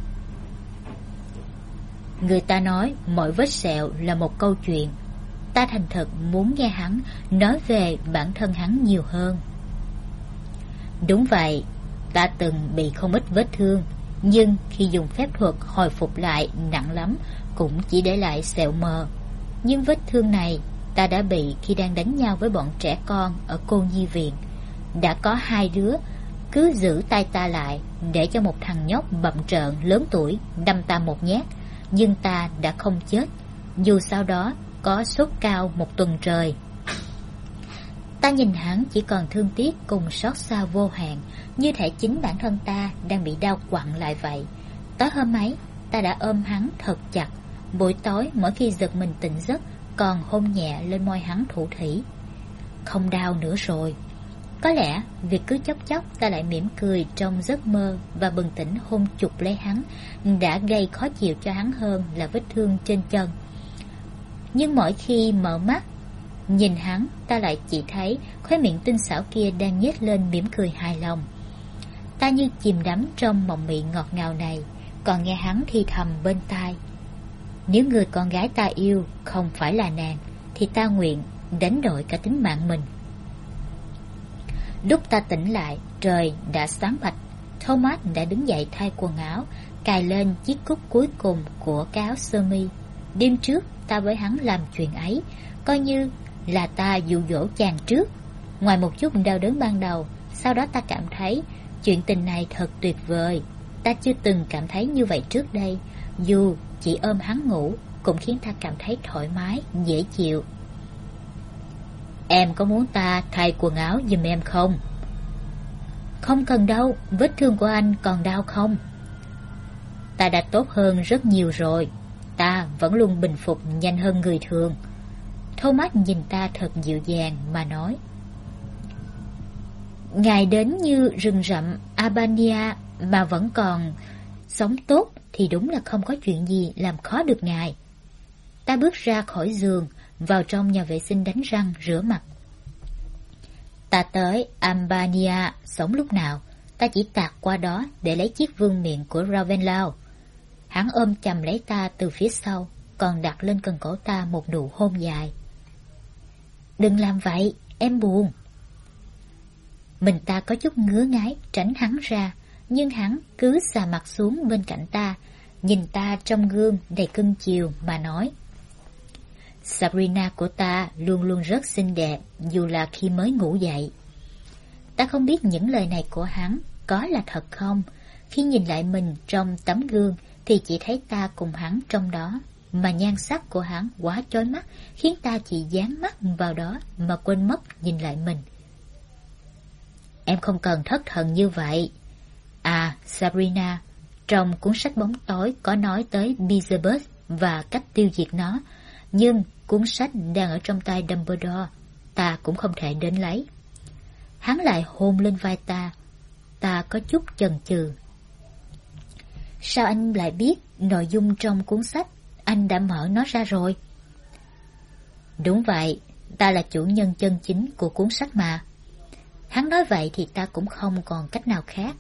người ta nói mỗi vết sẹo là một câu chuyện. Ta thành thật muốn nghe hắn nói về bản thân hắn nhiều hơn. Đúng vậy, ta từng bị không ít vết thương, nhưng khi dùng phép thuật hồi phục lại nặng lắm cũng chỉ để lại sẹo mờ. Nhưng vết thương này ta đã bị khi đang đánh nhau với bọn trẻ con ở cô nhi viện. Đã có hai đứa cứ giữ tay ta lại để cho một thằng nhóc bặm trợn lớn tuổi đâm ta một nhát, nhưng ta đã không chết, dù sau đó có sốt cao một tuần trời. Ta nhìn hắn chỉ còn thương tiếc cùng xót xa vô hạn, như thể chính bản thân ta đang bị đau quặn lại vậy. Tối hôm ấy, ta đã ôm hắn thật chặt. Buổi tối mỗi khi giật mình tỉnh giấc, còn hôn nhẹ lên môi hắn thủ thỉ. Không đau nữa rồi. Có lẽ việc cứ chốc chốc ta lại mỉm cười trong giấc mơ và bừng tỉnh hôn chụp lấy hắn đã gây khó chịu cho hắn hơn là vết thương trên chân. Nhưng mỗi khi mở mắt nhìn hắn, ta lại chỉ thấy khóe miệng tinh xảo kia đang nhếch lên mỉm cười hài lòng. Ta như chìm đắm trong mộng mị ngọt ngào này, còn nghe hắn thì thầm bên tai: nếu người con gái ta yêu không phải là nàng, thì ta nguyện đánh đổi cả tính mạng mình. Lúc ta tỉnh lại, trời đã sáng bạch. Thomas đã đứng dậy thay quần áo, cài lên chiếc cúc cuối cùng của cái áo sơ mi. Đêm trước ta với hắn làm chuyện ấy, coi như là ta dụ dỗ chàng trước. Ngoài một chút đau đớn ban đầu, sau đó ta cảm thấy chuyện tình này thật tuyệt vời. Ta chưa từng cảm thấy như vậy trước đây. Dù chỉ ôm hắn ngủ cũng khiến ta cảm thấy thoải mái, dễ chịu. Em có muốn ta thay quần áo giùm em không? Không cần đâu, vết thương của anh còn đau không? Ta đã tốt hơn rất nhiều rồi. Ta vẫn luôn bình phục nhanh hơn người thường. Thomas nhìn ta thật dịu dàng mà nói: ngài đến như rừng rậm Albania mà vẫn còn sống tốt thì đúng là không có chuyện gì làm khó được ngài. Ta bước ra khỏi giường, vào trong nhà vệ sinh đánh răng rửa mặt. Ta tới Albania sống lúc nào, ta chỉ tạt qua đó để lấy chiếc vương miện của Ravenlau. Hắn ôm chầm lấy ta từ phía sau, còn đặt lên cần cổ ta một nụ hôn dài. Đừng làm vậy, em buồn. Mình ta có chút ngứa ngáy tránh hắn ra, nhưng hắn cứ xà mặt xuống bên cạnh ta, nhìn ta trong gương đầy cưng chiều mà nói: Sabrina của ta luôn luôn rất xinh đẹp, dù là khi mới ngủ dậy. Ta không biết những lời này của hắn có là thật không. Khi nhìn lại mình trong tấm gương thì chỉ thấy ta cùng hắn trong đó, mà nhan sắc của hắn quá chói mắt, khiến ta chỉ dán mắt vào đó mà quên mất nhìn lại mình. Em không cần thất thần như vậy. À, Sabrina, trong cuốn sách bóng tối có nói tới Beelzebub và cách tiêu diệt nó, nhưng cuốn sách đang ở trong tay Dumbledore, ta cũng không thể đến lấy. Hắn lại hôn lên vai ta. Ta có chút chần chừ. Sao anh lại biết nội dung trong cuốn sách? Anh đã mở nó ra rồi. Đúng vậy, ta là chủ nhân chân chính của cuốn sách mà. Hắn nói vậy thì ta cũng không còn cách nào khác.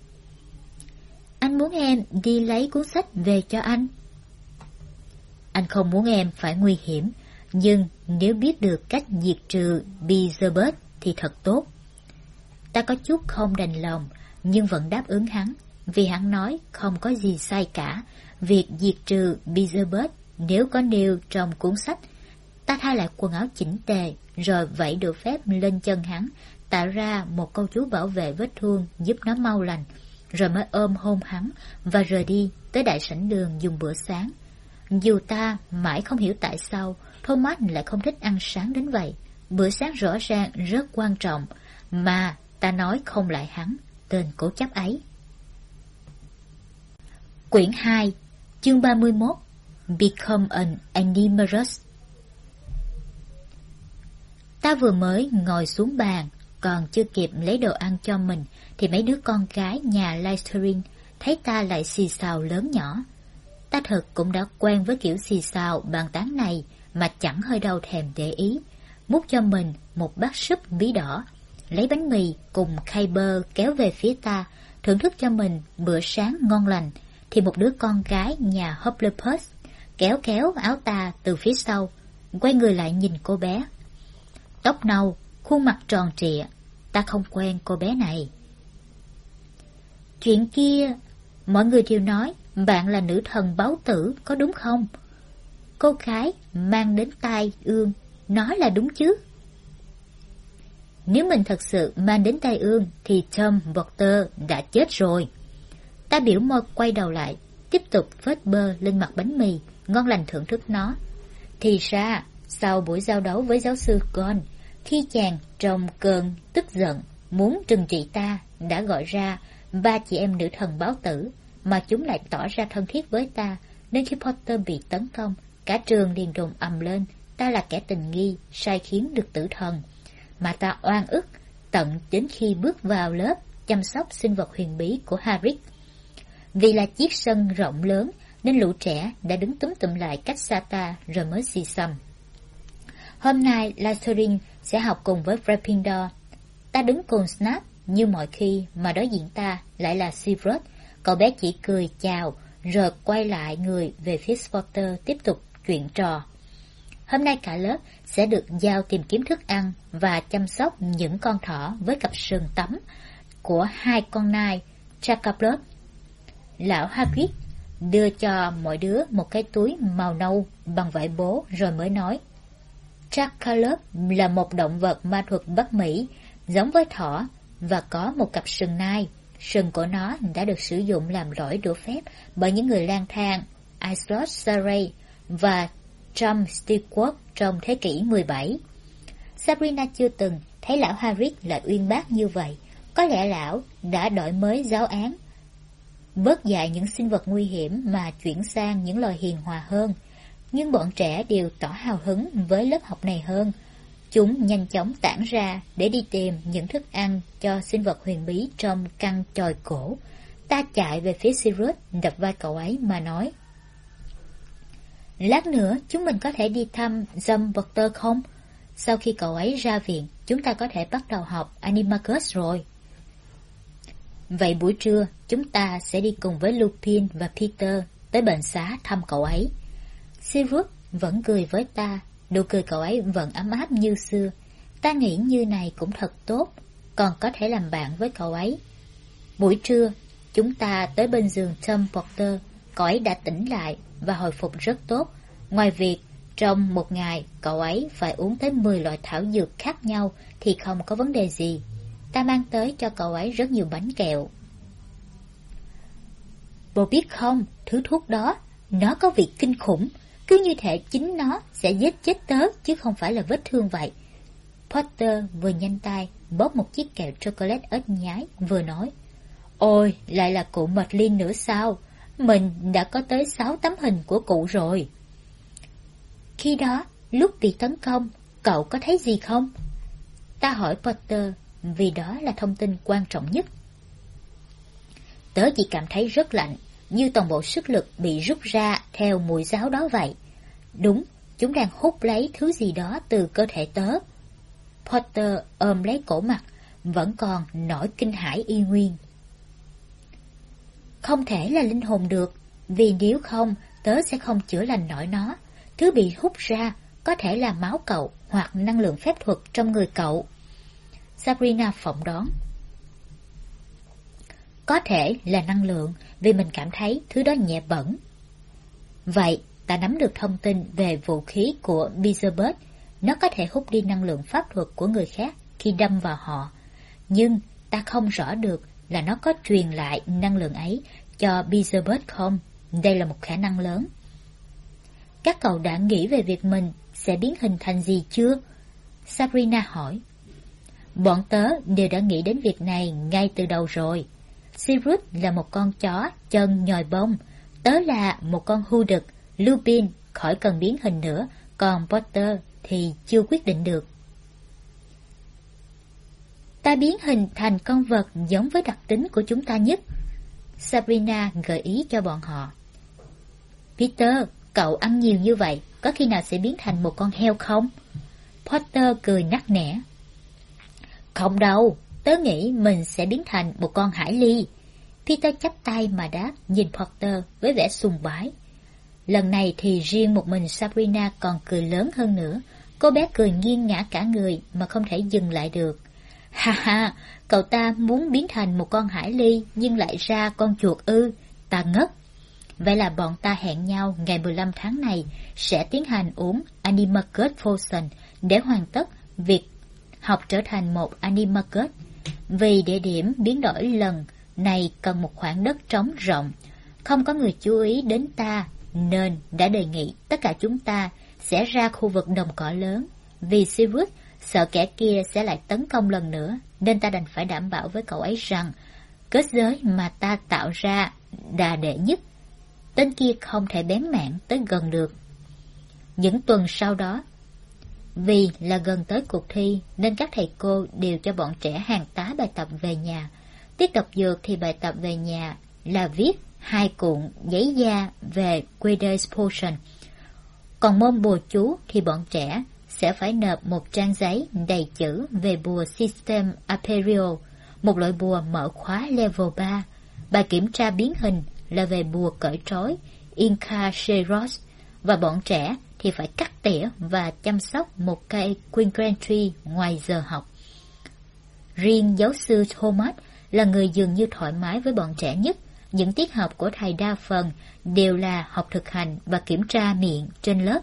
Anh muốn em đi lấy cuốn sách về cho anh. Anh không muốn em phải nguy hiểm, nhưng nếu biết được cách diệt trừ Beelzebub thì thật tốt. Ta có chút không đành lòng, nhưng vẫn đáp ứng hắn, vì hắn nói không có gì sai cả. Việc diệt trừ Beelzebub nếu có nêu trong cuốn sách. Ta thay lại quần áo chỉnh tề, rồi vẫy được phép lên chân hắn, tạo ra một câu chú bảo vệ vết thương giúp nó mau lành, rồi mới ôm hôn hắn và rời đi tới đại sảnh đường dùng bữa sáng. Dù ta mãi không hiểu tại sao Thomas lại không thích ăn sáng đến vậy. Bữa sáng rõ ràng rất quan trọng, mà ta nói không lại hắn, tên cố chấp ấy. Quyển 2, chương 31, Become an Animorous. Ta vừa mới ngồi xuống bàn, còn chưa kịp lấy đồ ăn cho mình, thì mấy đứa con gái nhà Listerine thấy ta lại xì xào lớn nhỏ. Ta thật cũng đã quen với kiểu xì xào bàn tán này, mà chẳng hơi đâu thèm để ý. Múc cho mình một bát súp bí đỏ, lấy bánh mì cùng khay bơ kéo về phía ta, thưởng thức cho mình bữa sáng ngon lành, thì một đứa con gái nhà Hufflepuff kéo kéo áo ta từ phía sau, quay người lại nhìn cô bé. Tóc nâu, khuôn mặt tròn trịa, ta không quen cô bé này. Chuyện kia, mọi người đều nói bạn là nữ thần báo tử, có đúng không? Cô gái mang đến tai ương nói là đúng chứ? Nếu mình thật sự mang đến tai ương thì Tom Potter đã chết rồi. Ta biểu môi quay đầu lại, tiếp tục phết bơ lên mặt bánh mì, ngon lành thưởng thức nó. Thì ra, sau buổi giao đấu với giáo sư Gon, khi chàng trong cơn tức giận muốn trừng trị ta, đã gọi ra ba chị em nữ thần báo tử, mà chúng lại tỏ ra thân thiết với ta, nên khi Potter bị tấn công, cả trường liền đồn ầm lên ta là kẻ tình nghi, sai khiến được tử thần. Mà ta oan ức tận đến khi bước vào lớp chăm sóc sinh vật huyền bí của Hagrid. Vì là chiếc sân rộng lớn nên lũ trẻ đã đứng túm tụm lại cách xa ta rồi mới xì xầm. Hôm nay Slytherin sẽ học cùng với Gryffindor. Ta đứng cùng Snape như mọi khi, mà đối diện ta lại là Severus. Cậu bé chỉ cười chào rồi quay lại người về phía Potter tiếp tục chuyện trò. Hôm nay cả lớp sẽ được giao tìm kiếm thức ăn và chăm sóc những con thỏ với cặp sừng tấm của 2 con nai Chocoblob. Lão Hagrid đưa cho mỗi đứa một cái túi màu nâu bằng vải bố rồi mới nói: Chocoblob là một động vật ma thuật Bắc Mỹ, giống với thỏ và có một cặp sừng nai. Sừng của nó đã được sử dụng làm roi đũa phép bởi những người lang thang Isolde Surrey và Tom Stewart trong thế kỷ 17. Sabrina chưa từng thấy lão Hagrid lại uyên bác như vậy. Có lẽ lão đã đổi mới giáo án, bớt dạy những sinh vật nguy hiểm mà chuyển sang những loài hiền hòa hơn. Nhưng bọn trẻ đều tỏ hào hứng với lớp học này hơn. Chúng nhanh chóng tản ra để đi tìm những thức ăn cho sinh vật huyền bí trong căn chòi cổ. Ta chạy về phía Sirius, đập vai cậu ấy mà nói: Lát nữa chúng mình có thể đi thăm John Potter không? Sau khi cậu ấy ra viện, chúng ta có thể bắt đầu học Animagus rồi. Vậy buổi trưa, chúng ta sẽ đi cùng với Lupin và Peter tới bệnh xá thăm cậu ấy. Sirius vẫn cười với ta, nụ cười cậu ấy vẫn ấm áp như xưa. Ta nghĩ như này cũng thật tốt, còn có thể làm bạn với cậu ấy. Buổi trưa, chúng ta tới bên giường Tom Potter. Cậu ấy đã tỉnh lại và hồi phục rất tốt. Ngoài việc trong một ngày cậu ấy phải uống tới 10 loại thảo dược khác nhau thì không có vấn đề gì. Ta mang tới cho cậu ấy rất nhiều bánh kẹo. Bố biết không, thứ thuốc đó, nó có vị kinh khủng. Cứ như thể chính nó sẽ giết chết tớ chứ không phải là vết thương vậy. Potter vừa nhanh tay bóp một chiếc kẹo chocolate ớt nhái vừa nói: Ôi, lại là cụ Merlin nữa sao? Mình đã có tới 6 tấm hình của cụ rồi. Khi đó, lúc bị tấn công, cậu có thấy gì không? Ta hỏi Potter vì đó là thông tin quan trọng nhất. Tớ chỉ cảm thấy rất lạnh, như toàn bộ sức lực bị rút ra theo mũi giáo đó vậy. Đúng, chúng đang hút lấy thứ gì đó từ cơ thể tớ. Potter ôm lấy cổ mặt, vẫn còn nỗi kinh hãi y nguyên. Không thể là linh hồn được, vì nếu không, tớ sẽ không chữa lành nổi nó. Thứ bị hút ra có thể là máu cậu hoặc năng lượng phép thuật trong người cậu. Sabrina phỏng đoán. Có thể là năng lượng, vì mình cảm thấy thứ đó nhẹ bẩn. Vậy, ta nắm được thông tin về vũ khí của Beelzebub. Nó có thể hút đi năng lượng pháp thuật của người khác khi đâm vào họ. Nhưng ta không rõ được là nó có truyền lại năng lượng ấy cho Beelzebub không. Đây là một khả năng lớn. Các cậu đã nghĩ về việc mình sẽ biến hình thành gì chưa? Sabrina hỏi. Bọn tớ đều đã nghĩ đến việc này ngay từ đầu rồi. Sirius là một con chó chân nhồi bông. Tớ là một con hưu đực. Lupin khỏi cần biến hình nữa. Còn Potter thì chưa quyết định được. Ta biến hình thành con vật giống với đặc tính của chúng ta nhất. Sabrina gợi ý cho bọn họ. Peter, cậu ăn nhiều như vậy, có khi nào sẽ biến thành một con heo không? Potter cười nắc nẻ. Không đâu, tớ nghĩ mình sẽ biến thành một con hải ly. Peter chắp tay mà đáp, nhìn Potter với vẻ sùng bái. Lần này thì riêng một mình Sabrina còn cười lớn hơn nữa. Cô bé cười nghiêng ngã cả người mà không thể dừng lại được. Ha ha, cậu ta muốn biến thành một con hải ly nhưng lại ra con chuột ư, ta ngất. Vậy là bọn ta hẹn nhau ngày 15 tháng này sẽ tiến hành uống Animagus Potion để hoàn tất việc học trở thành một Animagus. Vì địa điểm biến đổi lần này cần một khoảng đất trống rộng, không có người chú ý đến ta, nên đã đề nghị tất cả chúng ta sẽ ra khu vực đồng cỏ lớn. Vì Sirius sợ kẻ kia sẽ lại tấn công lần nữa, nên ta đành phải đảm bảo với cậu ấy rằng kết giới mà ta tạo ra là đệ nhất. Tên kia không thể bén mảng tới gần được. Những tuần sau đó, vì là gần tới cuộc thi nên các thầy cô đều cho bọn trẻ hàng tá bài tập về nhà. Tiết đọc dược thì bài tập về nhà là viết 2 cuộn giấy da về Quidditch Potion. Còn môn bùa chú thì bọn trẻ sẽ phải nộp một trang giấy đầy chữ về bùa System Aperio, một loại bùa mở khóa level 3. Bài kiểm tra biến hình là về bùa cởi trói Incarceros, và bọn trẻ thì phải cắt tỉa và chăm sóc một cây Quinkran Tree ngoài giờ học. Riêng giáo sư Thomas là người dường như thoải mái với bọn trẻ nhất. Những tiết học của thầy đa phần đều là học thực hành và kiểm tra miệng trên lớp.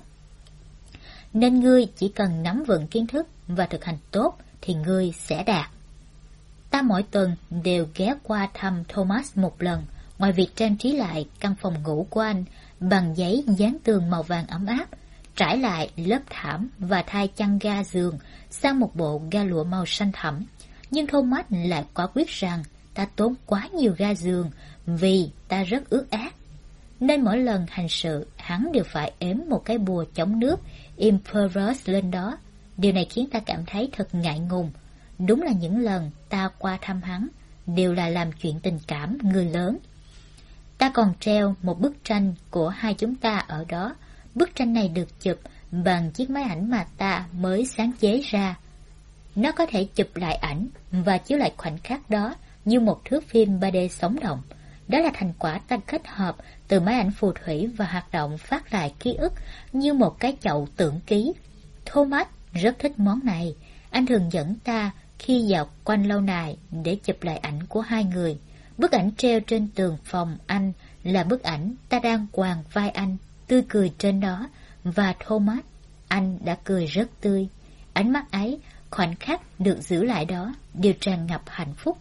Nên ngươi chỉ cần nắm vững kiến thức và thực hành tốt thì ngươi sẽ đạt. Ta mỗi tuần đều ghé qua thăm Thomas một lần, ngoài việc trang trí lại căn phòng ngủ của anh bằng giấy dán tường màu vàng ấm áp, trải lại lớp thảm và thay chăn ga giường sang một bộ ga lụa màu xanh thẳm. Nhưng Thomas lại quả quyết rằng ta tốn quá nhiều ga giường vì ta rất ướt át. Nên mỗi lần hành sự, hắn đều phải ếm một cái bùa chống nước Impervious lên đó. Điều này khiến ta cảm thấy thật ngại ngùng. Đúng là những lần ta qua thăm hắn đều là làm chuyện tình cảm người lớn. Ta còn treo một bức tranh của hai chúng ta ở đó. Bức tranh này được chụp bằng chiếc máy ảnh mà ta mới sáng chế ra. Nó có thể chụp lại ảnh và chiếu lại khoảnh khắc đó như một thước phim 3D sống động. Đó là thành quả ta kết hợp từ máy ảnh phù thủy và hoạt động phát lại ký ức như một cái chậu tưởng ký. Thomas rất thích món này. Anh thường dẫn ta khi dạo quanh lâu đài để chụp lại ảnh của hai người. Bức ảnh treo trên tường phòng anh là bức ảnh ta đang quàng vai anh, tươi cười trên đó. Và Thomas, anh đã cười rất tươi. Ánh mắt ấy, khoảnh khắc được giữ lại đó, đều tràn ngập hạnh phúc.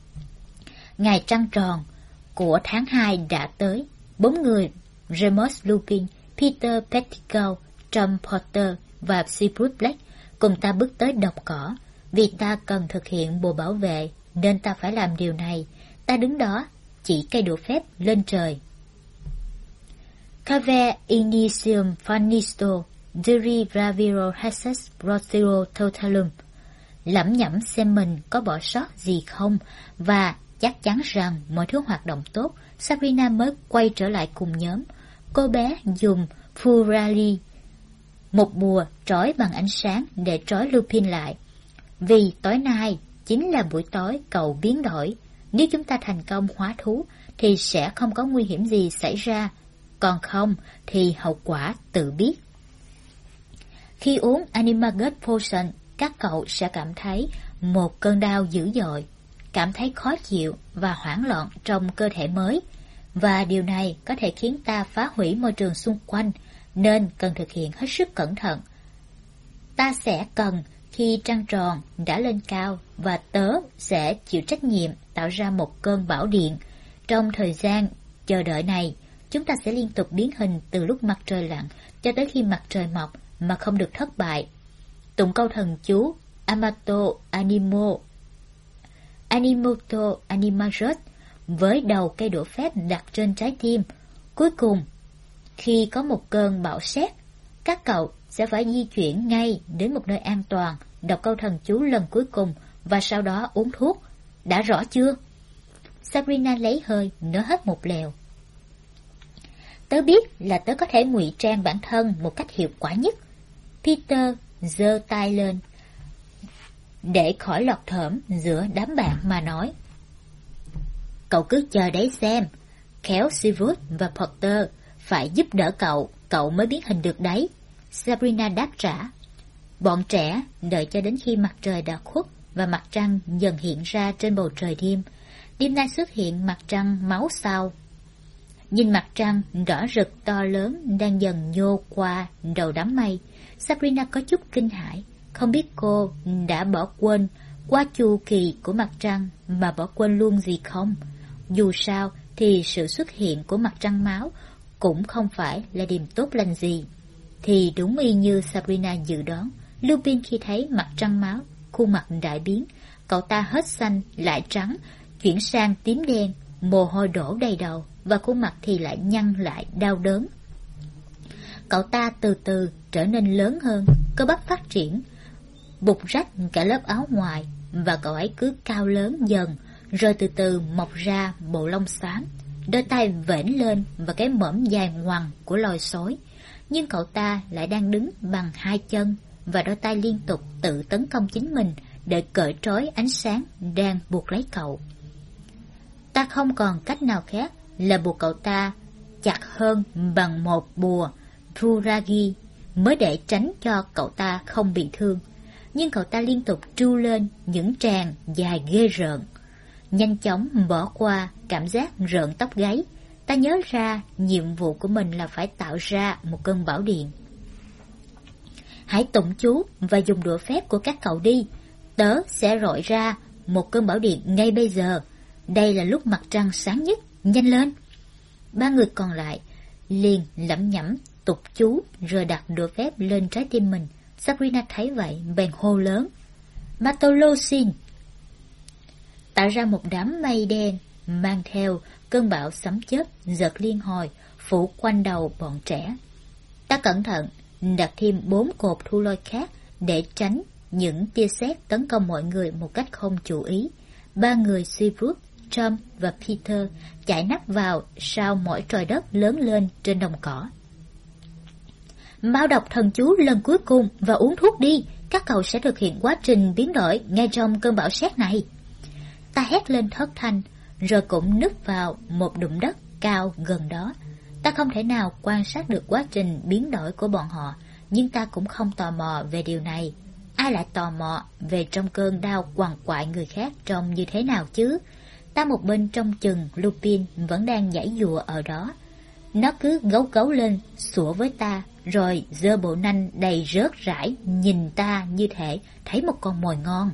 Ngày trăng tròn của tháng 2 đã tới. 4 người, Remus Lupin, Peter Pettigrew, Tom Potter và Sirius Black, cùng ta bước tới đồng cỏ. Vì ta cần thực hiện bùa bảo vệ, nên ta phải làm điều này. Ta đứng đó, chỉ cây đũa phép lên trời. Cave initium fanisto, diri braviro hases brotiro totalum. Lẩm nhẩm xem mình có bỏ sót gì không, và chắc chắn rằng mọi thứ hoạt động tốt, Sabrina mới quay trở lại cùng nhóm. Cô bé dùng Furali, một bùa trói bằng ánh sáng để trói Lupin lại. Vì tối nay chính là buổi tối cậu biến đổi. Nếu chúng ta thành công hóa thú thì sẽ không có nguy hiểm gì xảy ra, còn không thì hậu quả tự biết. Khi uống Animagus Potion, các cậu sẽ cảm thấy một cơn đau dữ dội, cảm thấy khó chịu và hoảng loạn trong cơ thể mới. Và điều này có thể khiến ta phá hủy môi trường xung quanh, nên cần thực hiện hết sức cẩn thận. Ta sẽ cần khi trăng tròn đã lên cao, và tớ sẽ chịu trách nhiệm tạo ra một cơn bão điện. Trong thời gian chờ đợi này, chúng ta sẽ liên tục biến hình từ lúc mặt trời lặn cho tới khi mặt trời mọc mà không được thất bại. Tụng câu thần chú Amato Animo Animoto Animagus với đầu cây đũa phép đặt trên trái tim. Cuối cùng, khi có một cơn bão sét, các cậu sẽ phải di chuyển ngay đến một nơi an toàn, đọc câu thần chú lần cuối cùng và sau đó uống thuốc. Đã rõ chưa? Sabrina lấy hơi, nói hết một lèo. Tớ biết là tớ có thể ngụy trang bản thân một cách hiệu quả nhất. Peter giơ tay lên để khỏi lọt thởm giữa đám bạn mà nói. Cậu cứ chờ đấy xem. Khéo Sirius và Potter phải giúp đỡ cậu mới biến hình được đấy. Sabrina đáp trả. Bọn trẻ đợi cho đến khi mặt trời đã khuất và mặt trăng dần hiện ra trên bầu trời đêm. Đêm nay xuất hiện mặt trăng máu sao. Nhìn mặt trăng đỏ rực to lớn đang dần nhô qua đầu đám mây, Sabrina có chút kinh hãi. Không biết cô đã bỏ quên qua chu kỳ của mặt trăng mà bỏ quên luôn gì không? Dù sao thì sự xuất hiện của mặt trăng máu cũng không phải là điểm tốt lành gì. Thì đúng y như Sabrina dự đoán, Lupin khi thấy mặt trăng máu, khuôn mặt đại biến. Cậu ta hết xanh lại trắng, chuyển sang tím đen, mồ hôi đổ đầy đầu và khuôn mặt thì lại nhăn lại đau đớn. Cậu ta từ từ trở nên lớn hơn, cơ bắp phát triển, bục rách cả lớp áo ngoài, và cậu ấy cứ cao lớn dần, rồi từ từ mọc ra bộ lông xám, đôi tay vểnh lên và cái mõm dài ngoằng của loài sói. Nhưng cậu ta lại đang đứng bằng hai chân, và đôi tay liên tục tự tấn công chính mình để cởi trói ánh sáng đang buộc lấy cậu. Ta không còn cách nào khác là buộc cậu ta chặt hơn bằng một bùa Thuragi mới để tránh cho cậu ta không bị thương. Nhưng cậu ta liên tục tru lên những tràng dài ghê rợn. Nhanh chóng bỏ qua cảm giác rợn tóc gáy, ta nhớ ra nhiệm vụ của mình là phải tạo ra một cơn bão điện. Hãy tụng chú và dùng đũa phép của các cậu đi. Tớ sẽ rọi ra một cơn bão điện ngay bây giờ. Đây là lúc mặt trăng sáng nhất. Nhanh lên! Ba người còn lại liền lẩm nhẩm tục chú rồi đặt đũa phép lên trái tim mình. Sabrina thấy vậy bèn hô lớn: Matolosin! Tạo ra một đám mây đen mang theo cơn bão sấm chớp giật liên hồi phủ quanh đầu bọn trẻ. Ta cẩn thận đặt thêm 4 cột thu lôi khác để tránh những tia sét tấn công mọi người một cách không chú ý. Ba người Seabrooke, Tom và Peter chạy nắp vào sau mỗi trời đất lớn lên trên đồng cỏ. Mau đọc thần chú lần cuối cùng và uống thuốc đi, các cậu sẽ thực hiện quá trình biến đổi ngay trong cơn bão sét này. Ta hét lên thất thanh, rồi cũng núp vào một đụm đất cao gần đó. Ta không thể nào quan sát được quá trình biến đổi của bọn họ, nhưng ta cũng không tò mò về điều này. Ai lại tò mò về trong cơn đau quằn quại người khác trông như thế nào chứ? Ta một bên trông chừng Lupin vẫn đang giãy giụa ở đó. Nó cứ gấu gấu lên, sủa với ta, rồi giơ bộ nanh đầy rớt rãi nhìn ta như thể thấy một con mồi ngon.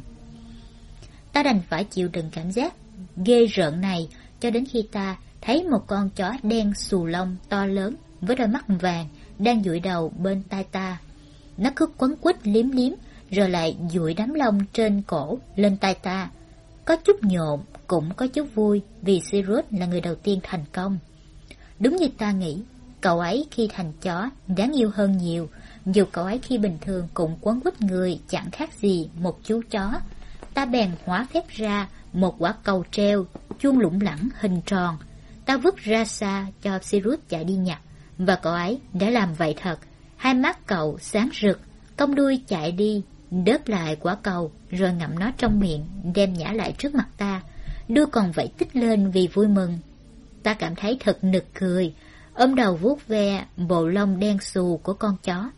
Ta đành phải chịu đựng cảm giác ghê rợn này cho đến khi ta thấy một con chó đen xù lông to lớn với đôi mắt vàng đang dụi đầu bên tai ta. Nó cứ quấn quýt liếm liếm rồi lại dụi đám lông trên cổ lên tai ta. Có chút nhộn, cũng có chút vui vì Sirius là người đầu tiên thành công. Đúng như ta nghĩ, cậu ấy khi thành chó đáng yêu hơn nhiều, dù cậu ấy khi bình thường cũng quấn quýt người chẳng khác gì một chú chó. Ta bèn hóa phép ra một quả cầu treo chuông lủng lẳng hình tròn. Ta vứt ra xa cho Sirius chạy đi nhặt, và cậu ấy đã làm vậy thật. Hai mắt cậu sáng rực, cong đuôi chạy đi, đớp lại quả cầu rồi ngậm nó trong miệng, đem nhả lại trước mặt ta. Đuôi còn vẫy tích lên vì vui mừng. Ta cảm thấy thật nực cười, ôm đầu vuốt ve bộ lông đen xù của con chó.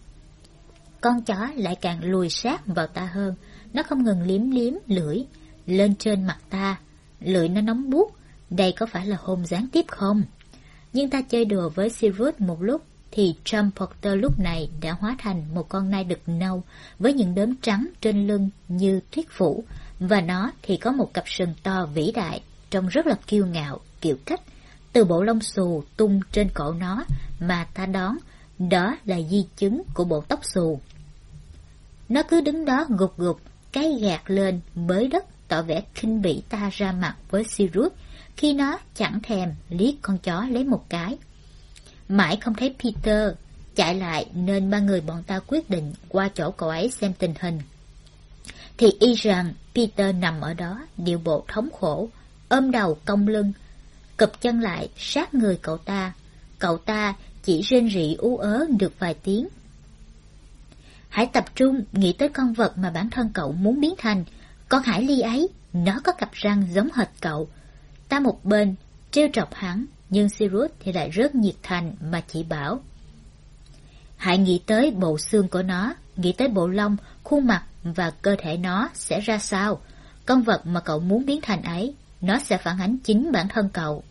Con chó lại càng lùi sát vào ta hơn. Nó không ngừng liếm liếm lưỡi lên trên mặt ta. Lưỡi nó nóng buốt. Đây có phải là hôn gián tiếp không? Nhưng ta chơi đùa với Sirius một lúc thì Tom Porter lúc này đã hóa thành một con nai đực nâu với những đốm trắng trên lưng như tuyết phủ, và nó thì có một cặp sừng to vĩ đại, trông rất là kiêu ngạo, kiểu cách. Từ bộ lông xù tung trên cổ nó mà ta đoán đó là di chứng của bộ tóc xù. Nó cứ đứng đó gục gục, cái gạt lên bới đất, tỏ vẻ khinh bỉ ta ra mặt với Sirius khi nó chẳng thèm liếc con chó lấy một cái. Mãi không thấy Peter chạy lại nên ba người bọn ta quyết định qua chỗ cậu ấy xem tình hình. Thì y rằng Peter nằm ở đó, điệu bộ thống khổ, ôm đầu cong lưng, cụp chân lại sát người cậu ta. Cậu ta chỉ rên rỉ ú ớ được vài tiếng. Hãy tập trung nghĩ tới con vật mà bản thân cậu muốn biến thành, con hải ly ấy, nó có cặp răng giống hệt cậu. Ta một bên trêu chọc hắn, nhưng Sirius thì lại rất nhiệt thành mà chỉ bảo: hãy nghĩ tới bộ xương của nó, nghĩ tới bộ lông, khuôn mặt và cơ thể nó sẽ ra sao. Con vật mà cậu muốn biến thành ấy, nó sẽ phản ánh chính bản thân cậu.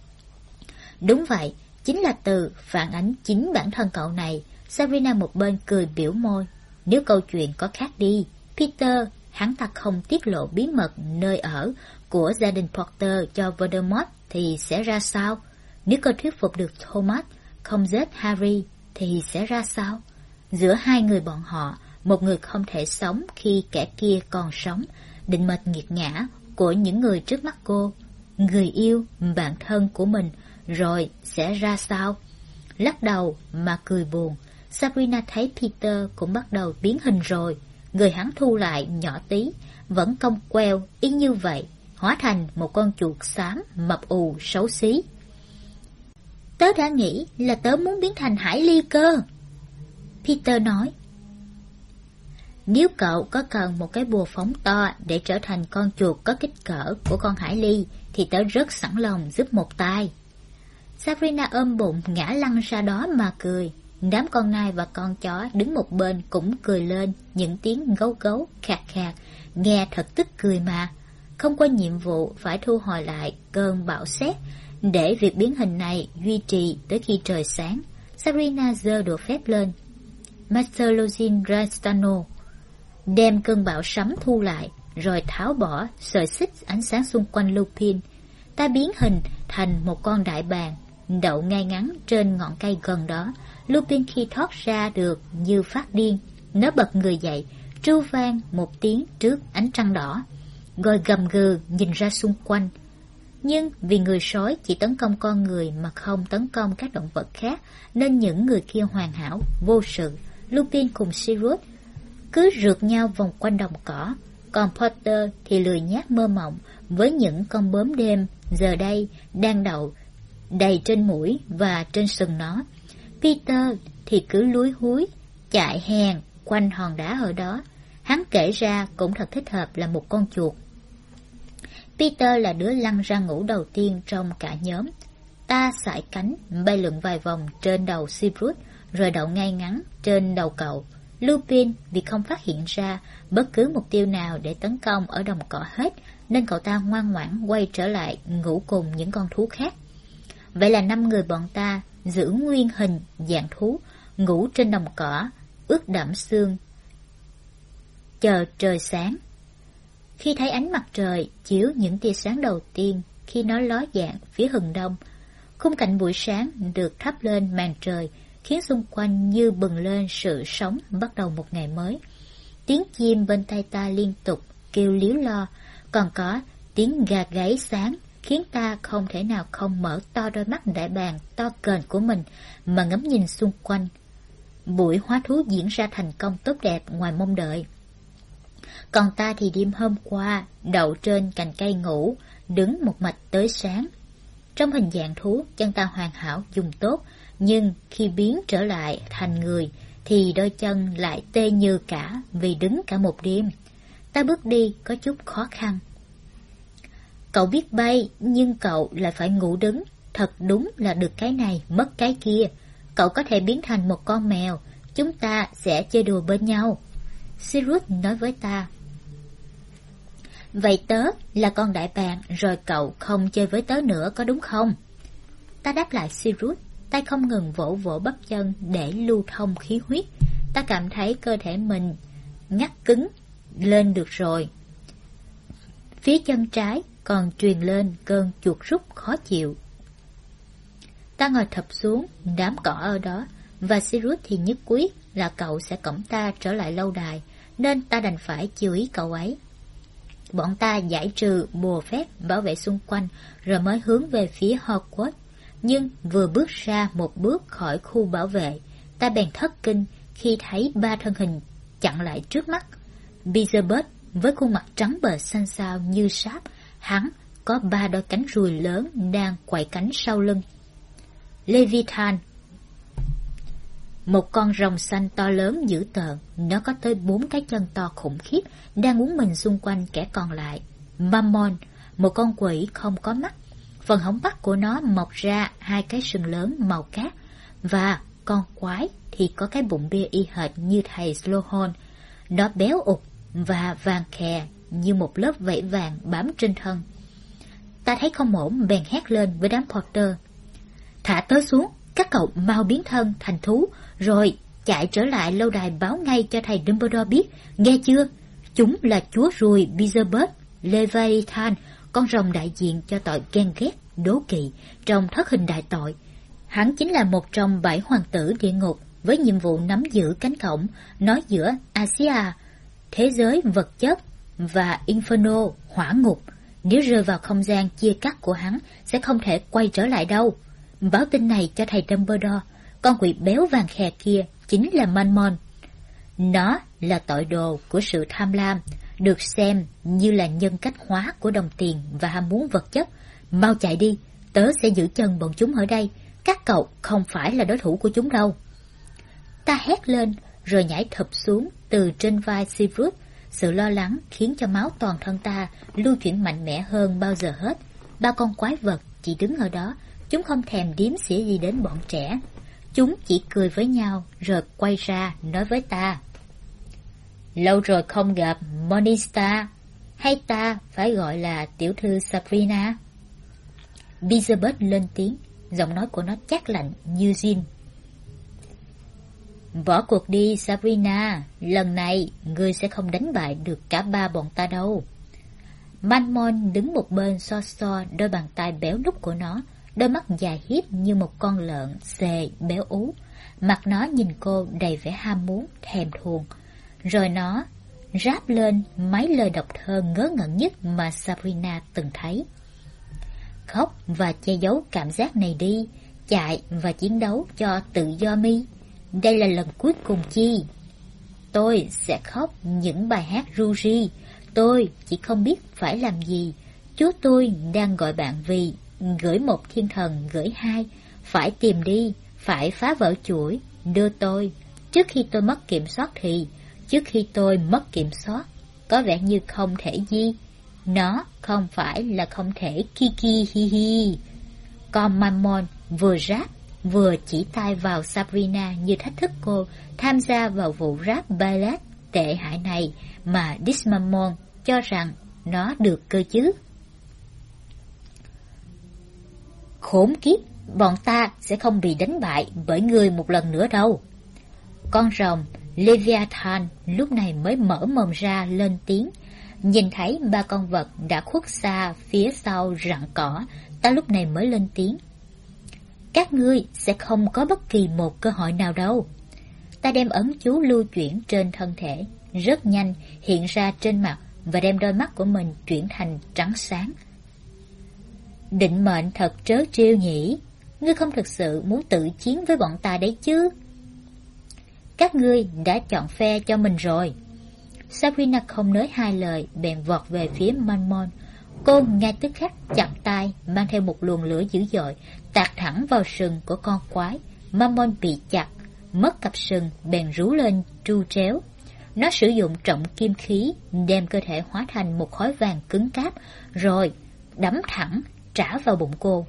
Đúng vậy, chính là từ phản ánh chính bản thân cậu này. Sabrina một bên cười biểu môi. Nếu câu chuyện có khác đi, Peter, hắn ta không tiết lộ bí mật nơi ở của gia đình Porter cho Voldemort thì sẽ ra sao? Nếu cô thuyết phục được Thomas không giết Harry thì sẽ ra sao? Giữa hai người bọn họ, một người không thể sống khi kẻ kia còn sống, định mệnh nghiệt ngã của những người trước mắt cô. người yêu, bạn thân của mình, rồi sẽ ra sao? Lắc đầu mà cười buồn, Sabrina thấy Peter cũng bắt đầu biến hình rồi. Người hắn thu lại nhỏ tí, vẫn cong queo y như vậy, hóa thành một con chuột xám mập ù xấu xí. Tớ đã nghĩ là tớ muốn biến thành Hải Ly cơ, Peter nói. Nếu cậu có cần một cái bùa phóng to để trở thành con chuột có kích cỡ của con Hải Ly, thì tớ rất sẵn lòng giúp một tay. Sabrina ôm bụng ngã lăn ra đó mà cười. Đám con nai và con chó đứng một bên cũng cười lên những tiếng gấu gấu khạc khạc, nghe thật tức cười mà. Không có nhiệm vụ phải thu hồi lại cơn bão sét để việc biến hình này duy trì tới khi trời sáng. Sabrina giơ đũa phép lên. Master Login Rastano đem cơn bão sấm thu lại, rồi tháo bỏ sợi xích ánh sáng xung quanh Lupin. Ta biến hình thành một con đại bàng đậu ngay ngắn trên ngọn cây gần đó. Lupin khi thoát ra được như phát điên, nó bật người dậy, tru vang một tiếng trước ánh trăng đỏ, rồi gầm gừ nhìn ra xung quanh. Nhưng vì người sói chỉ tấn công con người mà không tấn công các động vật khác, nên những người kia hoàn hảo, vô sự. Lupin cùng Sirius cứ rượt nhau vòng quanh đồng cỏ, còn Potter thì lười nhác mơ mộng với những con bướm đêm giờ đây đang đậu đầy trên mũi và trên sừng nó. Peter thì cứ lúi húi chạy hèn quanh hòn đá ở đó. Hắn kể ra cũng thật thích hợp là một con chuột. Peter là đứa lăn ra ngủ đầu tiên trong cả nhóm. Ta sải cánh bay lượn vài vòng trên đầu Sirius, rồi đậu ngay ngắn trên đầu cậu. Lupin vì không phát hiện ra bất cứ mục tiêu nào để tấn công ở đồng cỏ hết, nên cậu ta ngoan ngoãn quay trở lại ngủ cùng những con thú khác. Vậy là 5 người bọn ta giữ nguyên hình dạng thú, ngủ trên đồng cỏ ướt đẫm sương, chờ trời sáng. Khi thấy ánh mặt trời chiếu những tia sáng đầu tiên khi nó ló dạng phía hừng đông, khung cảnh buổi sáng được thắp lên màn trời, khiến xung quanh như bừng lên sự sống bắt đầu một ngày mới. Tiếng chim bên tai ta liên tục kêu líu lo, còn có tiếng gà gáy sáng khiến ta không thể nào không mở to đôi mắt đại bàng to kền của mình mà ngắm nhìn xung quanh. Buổi hóa thú diễn ra thành công tốt đẹp ngoài mong đợi. Còn ta thì đêm hôm qua đậu trên cành cây ngủ, đứng một mạch tới sáng. Trong hình dạng thú, chân ta hoàn hảo dùng tốt, nhưng khi biến trở lại thành người thì đôi chân lại tê như cả vì đứng cả một đêm. Ta bước đi có chút khó khăn. Cậu biết bay, nhưng cậu lại phải ngủ đứng. Thật đúng là được cái này, mất cái kia. Cậu có thể biến thành một con mèo, chúng ta sẽ chơi đùa bên nhau, Sirius nói với ta. Vậy tớ là con đại bàng, rồi cậu không chơi với tớ nữa có đúng không? Ta đáp lại Sirius, tay không ngừng vỗ vỗ bắp chân để lưu thông khí huyết. Ta cảm thấy cơ thể mình ngắt cứng lên được rồi. Phía chân trái còn truyền lên cơn chuột rút khó chịu. Ta ngồi thập xuống đám cỏ ở đó, và Sirius thì nhất quyết là cậu sẽ cõng ta trở lại lâu đài, nên ta đành phải chiều ý cậu ấy. Bọn ta giải trừ bùa phép bảo vệ xung quanh, rồi mới hướng về phía Hogwarts. Nhưng vừa bước ra một bước khỏi khu bảo vệ, ta bèn thất kinh khi thấy 3 thân hình chặn lại trước mắt. Beelzebub với khuôn mặt trắng bệch xanh xao như sáp, hắn có 3 đôi cánh ruồi lớn đang quậy cánh sau lưng. Leviathan, một con rồng xanh to lớn dữ tợn, nó có tới 4 cái chân to khủng khiếp, đang uốn mình xung quanh kẻ còn lại. Mammon, một con quỷ không có mắt, phần hõm bắc của nó mọc ra 2 cái sừng lớn màu cát, và con quái thì có cái bụng bia y hệt như thầy Slughorn. Nó béo ụt và vàng khè như một lớp vảy vàng bám trên thân. Ta thấy không ổn bèn hét lên với đám Potter. Thả tớ xuống, các cậu mau biến thân thành thú, rồi chạy trở lại lâu đài báo ngay cho thầy Dumbledore biết, nghe chưa? Chúng là chúa ruồi Beelzebub, Leviathan, con rồng đại diện cho tội ghen ghét, đố kỵ, trong thất hình đại tội. Hắn chính là một trong 7 hoàng tử địa ngục, với nhiệm vụ nắm giữ cánh cổng nối giữa Asia, thế giới vật chất, và Inferno, hỏa ngục. Nếu rơi vào không gian chia cắt của hắn, sẽ không thể quay trở lại đâu. Báo tin này cho thầy Dumbledore, con quỷ béo vàng khè kia chính là Manmon. Nó là tội đồ của sự tham lam, được xem như là nhân cách hóa của đồng tiền và ham muốn vật chất. Mau chạy đi, tớ sẽ giữ chân bọn chúng ở đây. Các cậu không phải là đối thủ của chúng đâu. Ta hét lên rồi nhảy thụp xuống từ trên vai Severus. Sự lo lắng khiến cho máu toàn thân ta lưu chuyển mạnh mẽ hơn bao giờ hết. Ba con quái vật chỉ đứng ở đó, chúng không thèm đếm xỉa gì đến bọn trẻ. Chúng chỉ cười với nhau rồi quay ra nói với ta: lâu rồi không gặp Monista, hay ta phải gọi là tiểu thư Sabrina? Beelzebub lên tiếng, giọng nói của nó chát lạnh như gin. Bỏ cuộc đi Sabrina, lần này ngươi sẽ không đánh bại được cả ba bọn ta đâu. Manmon đứng một bên so so đôi bàn tay béo núc của nó, đôi mắt dài hiếp như một con lợn xề béo ú. Mặt nó nhìn cô đầy vẻ ham muốn, thèm thuồng. Rồi nó ráp lên mấy lời độc thơ ngớ ngẩn nhất mà Sabrina từng thấy. Khóc và che giấu cảm giác này đi, chạy và chiến đấu cho tự do mi. Đây là lần cuối cùng chi. Tôi sẽ khóc những bài hát ru ri. Tôi chỉ không biết phải làm gì. Chúa tôi đang gọi bạn vì gửi một thiên thần gửi hai. Phải tìm đi, phải phá vỡ chuỗi, đưa tôi. Trước khi tôi mất kiểm soát thì, trước khi tôi mất kiểm soát, có vẻ như không thể gì. Nó không phải là không thể kiki hi hi. Còn Mammon vừa rap vừa chỉ tay vào Sabrina như thách thức cô tham gia vào vụ rap ballad tệ hại này mà Dismamon cho rằng nó được cơ chứ. Khốn kiếp, bọn ta sẽ không bị đánh bại bởi ngươi một lần nữa đâu. Con rồng Leviathan lúc này mới mở mồm ra lên tiếng. Nhìn thấy ba con vật đã khuất xa phía sau rặng cỏ, ta lúc này mới lên tiếng. Các ngươi sẽ không có bất kỳ một cơ hội nào đâu. Ta đem ấn chú lưu chuyển trên thân thể, rất nhanh hiện ra trên mặt và đem đôi mắt của mình chuyển thành trắng sáng. Định mệnh thật trớ trêu nhỉ, ngươi không thực sự muốn tự chiến với bọn ta đấy chứ? Các ngươi đã chọn phe cho mình rồi. Sabrina không nói hai lời, bèn vọt về phía Manmon. Cô ngay tức khắc chặt tay, mang theo một luồng lửa dữ dội, tạt thẳng vào sừng của con quái. Manmon bị chặt, mất cặp sừng, bèn rú lên tru tréo. Nó sử dụng trọng kim khí, đem cơ thể hóa thành một khối vàng cứng cáp, rồi đấm thẳng trả vào bụng cô.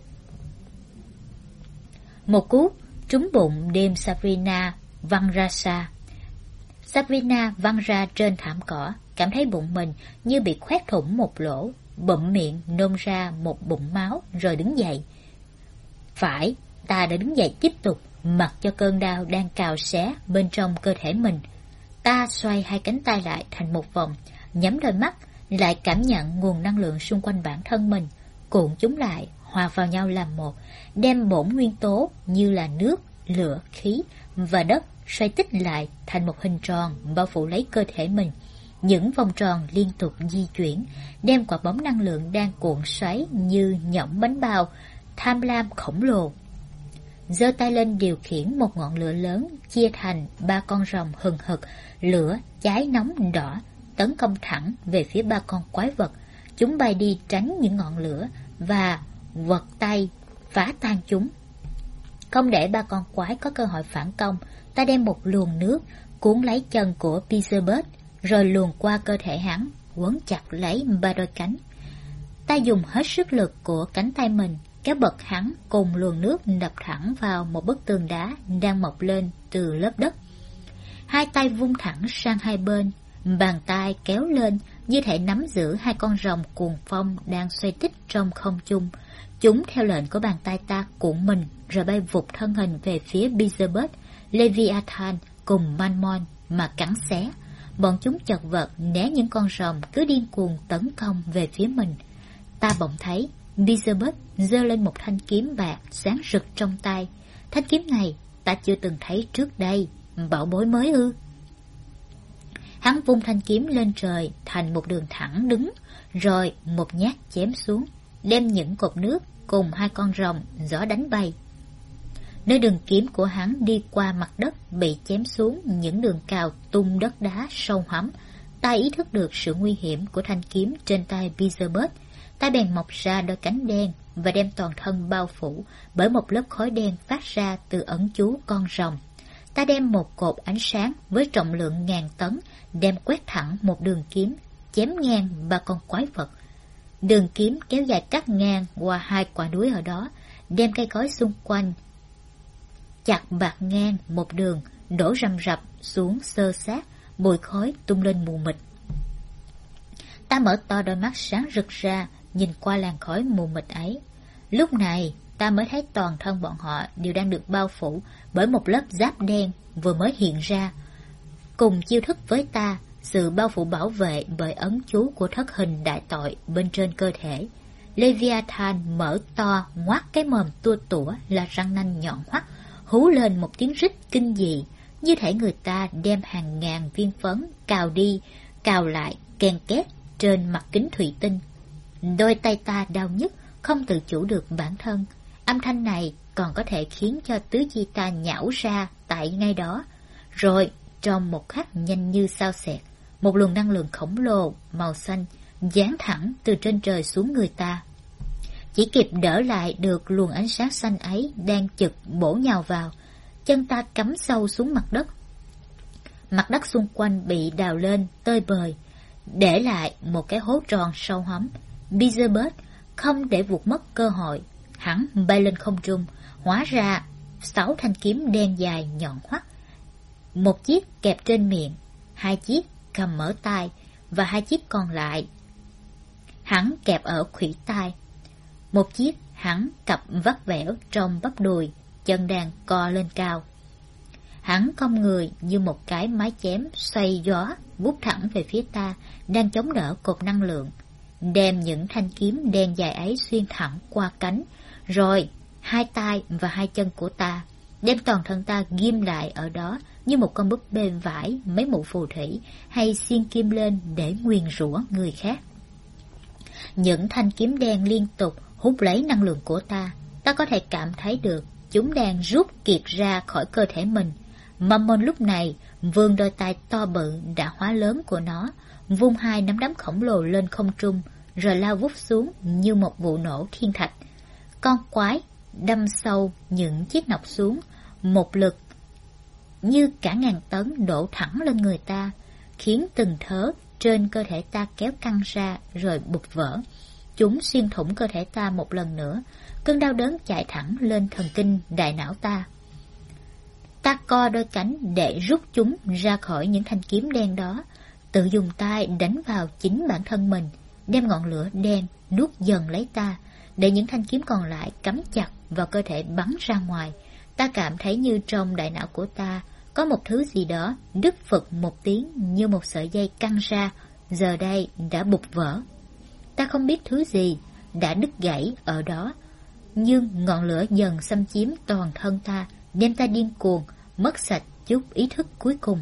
Một cú trúng bụng đem Sabrina văng ra xa. Sabrina văng ra trên thảm cỏ, cảm thấy bụng mình như bị khoét thủng một lỗ, bụm miệng nôn ra một bụng máu rồi đứng dậy. Phải, ta đã đứng dậy tiếp tục, mặc cho cơn đau đang cào xé bên trong cơ thể mình. Ta xoay hai cánh tay lại thành một vòng, nhắm đôi mắt, lại cảm nhận nguồn năng lượng xung quanh bản thân mình, cuộn chúng lại, hòa vào nhau làm một, đem bổn nguyên tố như là nước, lửa, khí và đất xoay tích lại thành một hình tròn bao phủ lấy cơ thể mình. Những vòng tròn liên tục di chuyển, đem quả bóng năng lượng đang cuộn xoáy như nhõng bánh bao, tham lam khổng lồ. Giơ tay lên điều khiển một ngọn lửa lớn, chia thành ba con rồng hừng hực, lửa cháy nóng đỏ, tấn công thẳng về phía ba con quái vật. Chúng bay đi tránh những ngọn lửa và vật tay phá tan chúng. Không để ba con quái có cơ hội phản công, ta đem một luồng nước cuốn lấy chân của Beelzebub, rồi luồn qua cơ thể hắn, quấn chặt lấy ba đôi cánh. Ta dùng hết sức lực của cánh tay mình, kéo bật hắn cùng luồng nước đập thẳng vào một bức tường đá đang mọc lên từ lớp đất. Hai tay vung thẳng sang hai bên, bàn tay kéo lên như thể nắm giữ hai con rồng cuồng phong đang xoay tích trong không trung. Chúng theo lệnh của bàn tay ta cuộn mình rồi bay vụt thân hình về phía Beelzebub, Leviathan cùng Manmon mà cắn xé. Bọn chúng chật vật né những con rồng cứ điên cuồng tấn công về phía mình. Ta bỗng thấy Beelzebub giơ lên một thanh kiếm bạc sáng rực trong tay. Thanh kiếm này ta chưa từng thấy trước đây. Bảo bối mới ư? Hắn vung thanh kiếm lên trời thành một đường thẳng đứng, rồi một nhát chém xuống, đem những cột nước cùng 2 con rồng gió đánh bay. Nơi đường kiếm của hắn đi qua mặt đất bị chém xuống những đường cào tung đất đá sâu hắm. Ta ý thức được sự nguy hiểm của thanh kiếm trên tay Beelzebub. Ta bèn mọc ra đôi cánh đen và đem toàn thân bao phủ bởi một lớp khói đen phát ra từ ẩn chú con rồng. Ta đem một cột ánh sáng với trọng lượng 1000 tấn, đem quét thẳng một đường kiếm, chém ngang 3 con quái vật. Đường kiếm kéo dài cắt ngang qua 2 quả núi ở đó, đem cây cối xung quanh chặt bạc ngang một đường, đổ rầm rập xuống xơ xác, bụi khói tung lên mù mịt. Ta mở to đôi mắt sáng rực ra, nhìn qua làn khói mù mịt ấy. Lúc này ta mới thấy toàn thân bọn họ đều đang được bao phủ bởi một lớp giáp đen vừa mới hiện ra. Cùng chiêu thức với ta, sự bao phủ bảo vệ bởi ấn chú của thất hình đại tội bên trên cơ thể. Leviathan mở to ngoác cái mồm tua tủa là răng nanh nhọn hoắt, hú lên một tiếng rít kinh dị, như thể người ta đem hàng ngàn viên phấn cào đi cào lại ken két trên mặt kính thủy tinh. Đôi tay ta đau nhức, không tự chủ được bản thân. Âm thanh này còn có thể khiến cho tứ chi ta nhão ra tại ngay đó. Rồi trong một khắc nhanh như sao xẹt, một luồng năng lượng khổng lồ màu xanh giáng thẳng từ trên trời xuống người ta. Chỉ kịp đỡ lại được luồng ánh sáng xanh ấy đang chực bổ nhào vào, chân ta cắm sâu xuống mặt đất. Mặt đất xung quanh bị đào lên tơi bời, để lại một cái hố tròn sâu hắm. Beelzebub không để vụt mất cơ hội, hắn bay lên không trung, hóa ra 6 thanh kiếm đen dài nhọn hoắt. Một chiếc kẹp trên miệng, 2 chiếc cầm ở tai và 2 chiếc còn lại hắn kẹp ở khuỷu tai. Một chiếc hắn cặp vắt vẻo trong bắp đùi, chân đang co lên cao. Hắn cong người như một cái mái chém xoay gió vút thẳng về phía ta đang chống đỡ cột năng lượng, đem những thanh kiếm đen dài ấy xuyên thẳng qua cánh, rồi 2 tay và 2 chân của ta, đem toàn thân ta ghim lại ở đó như một con búp bê vải mấy mụ phù thủy hay xiên kim lên để nguyền rủa người khác. Những thanh kiếm đen liên tục hút lấy năng lượng của ta. Ta có thể cảm thấy được chúng đang rút kiệt ra khỏi cơ thể mình. Mammon lúc này vươn đôi tay to bự đã hóa lớn của nó, vung 2 nắm đấm khổng lồ lên không trung, rồi lao vút xuống như một vụ nổ thiên thạch. Con quái đâm sâu những chiếc nọc xuống, một lực như cả 1000 tấn đổ thẳng lên người ta, khiến từng thớ trên cơ thể ta kéo căng ra rồi bục vỡ. Chúng xuyên thủng cơ thể ta một lần nữa, cơn đau đớn chạy thẳng lên thần kinh đại não ta. Ta co đôi cánh để rút chúng ra khỏi những thanh kiếm đen đó, tự dùng tay đánh vào chính bản thân mình, đem ngọn lửa đen nuốt dần lấy ta, để những thanh kiếm còn lại cắm chặt vào cơ thể bắn ra ngoài. Ta cảm thấy như trong đại não của ta có một thứ gì đó đứt phực một tiếng như một sợi dây căng ra, giờ đây đã bục vỡ. Ta không biết thứ gì đã đứt gãy ở đó, nhưng ngọn lửa dần xâm chiếm toàn thân ta, đem ta điên cuồng, mất sạch chút ý thức cuối cùng.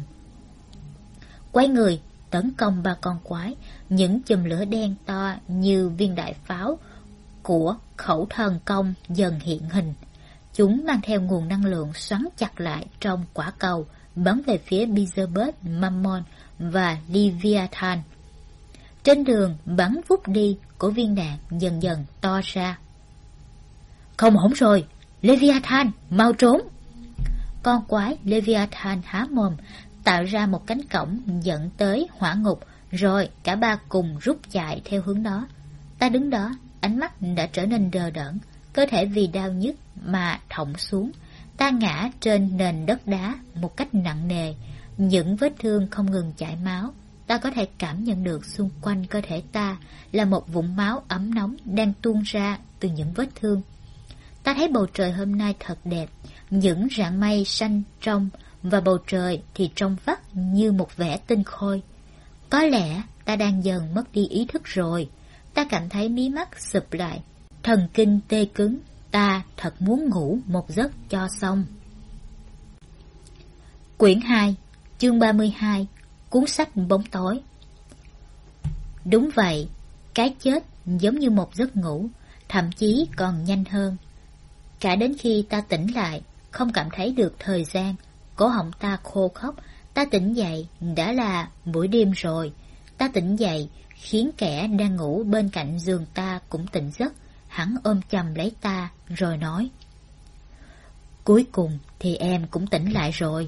Quay người tấn công 3 con quái, những chùm lửa đen to như viên đại pháo của khẩu thần công dần hiện hình. Chúng mang theo nguồn năng lượng xoắn chặt lại trong quả cầu, bắn về phía Beelzebub, Mammon và Leviathan. Trên đường bắn vút đi, của viên đạn dần dần to ra. Không ổn rồi, Leviathan, mau trốn! Con quái Leviathan há mồm, tạo ra một cánh cổng dẫn tới hỏa ngục, rồi cả 3 cùng rút chạy theo hướng đó. Ta đứng đó, ánh mắt đã trở nên đờ đẫn, cơ thể vì đau nhức mà thõng xuống. Ta ngã trên nền đất đá một cách nặng nề, những vết thương không ngừng chảy máu. Ta có thể cảm nhận được xung quanh cơ thể ta là một vũng máu ấm nóng đang tuôn ra từ những vết thương. Ta thấy bầu trời hôm nay thật đẹp, những rạng mây xanh trong, và bầu trời thì trong vắt như một vẻ tinh khôi. Có lẽ ta đang dần mất đi ý thức rồi. Ta cảm thấy mí mắt sụp lại, thần kinh tê cứng. Ta thật muốn ngủ một giấc cho xong. Quyển 2, chương 32, cuốn sách bóng tối. Đúng vậy, cái chết giống như một giấc ngủ, thậm chí còn nhanh hơn. Cả đến khi ta tỉnh lại, không cảm thấy được thời gian, cổ họng ta khô khốc, ta tỉnh dậy đã là buổi đêm rồi. Ta tỉnh dậy khiến kẻ đang ngủ bên cạnh giường ta cũng tỉnh giấc. Hắn ôm chầm lấy ta rồi nói: cuối cùng thì em cũng tỉnh lại rồi.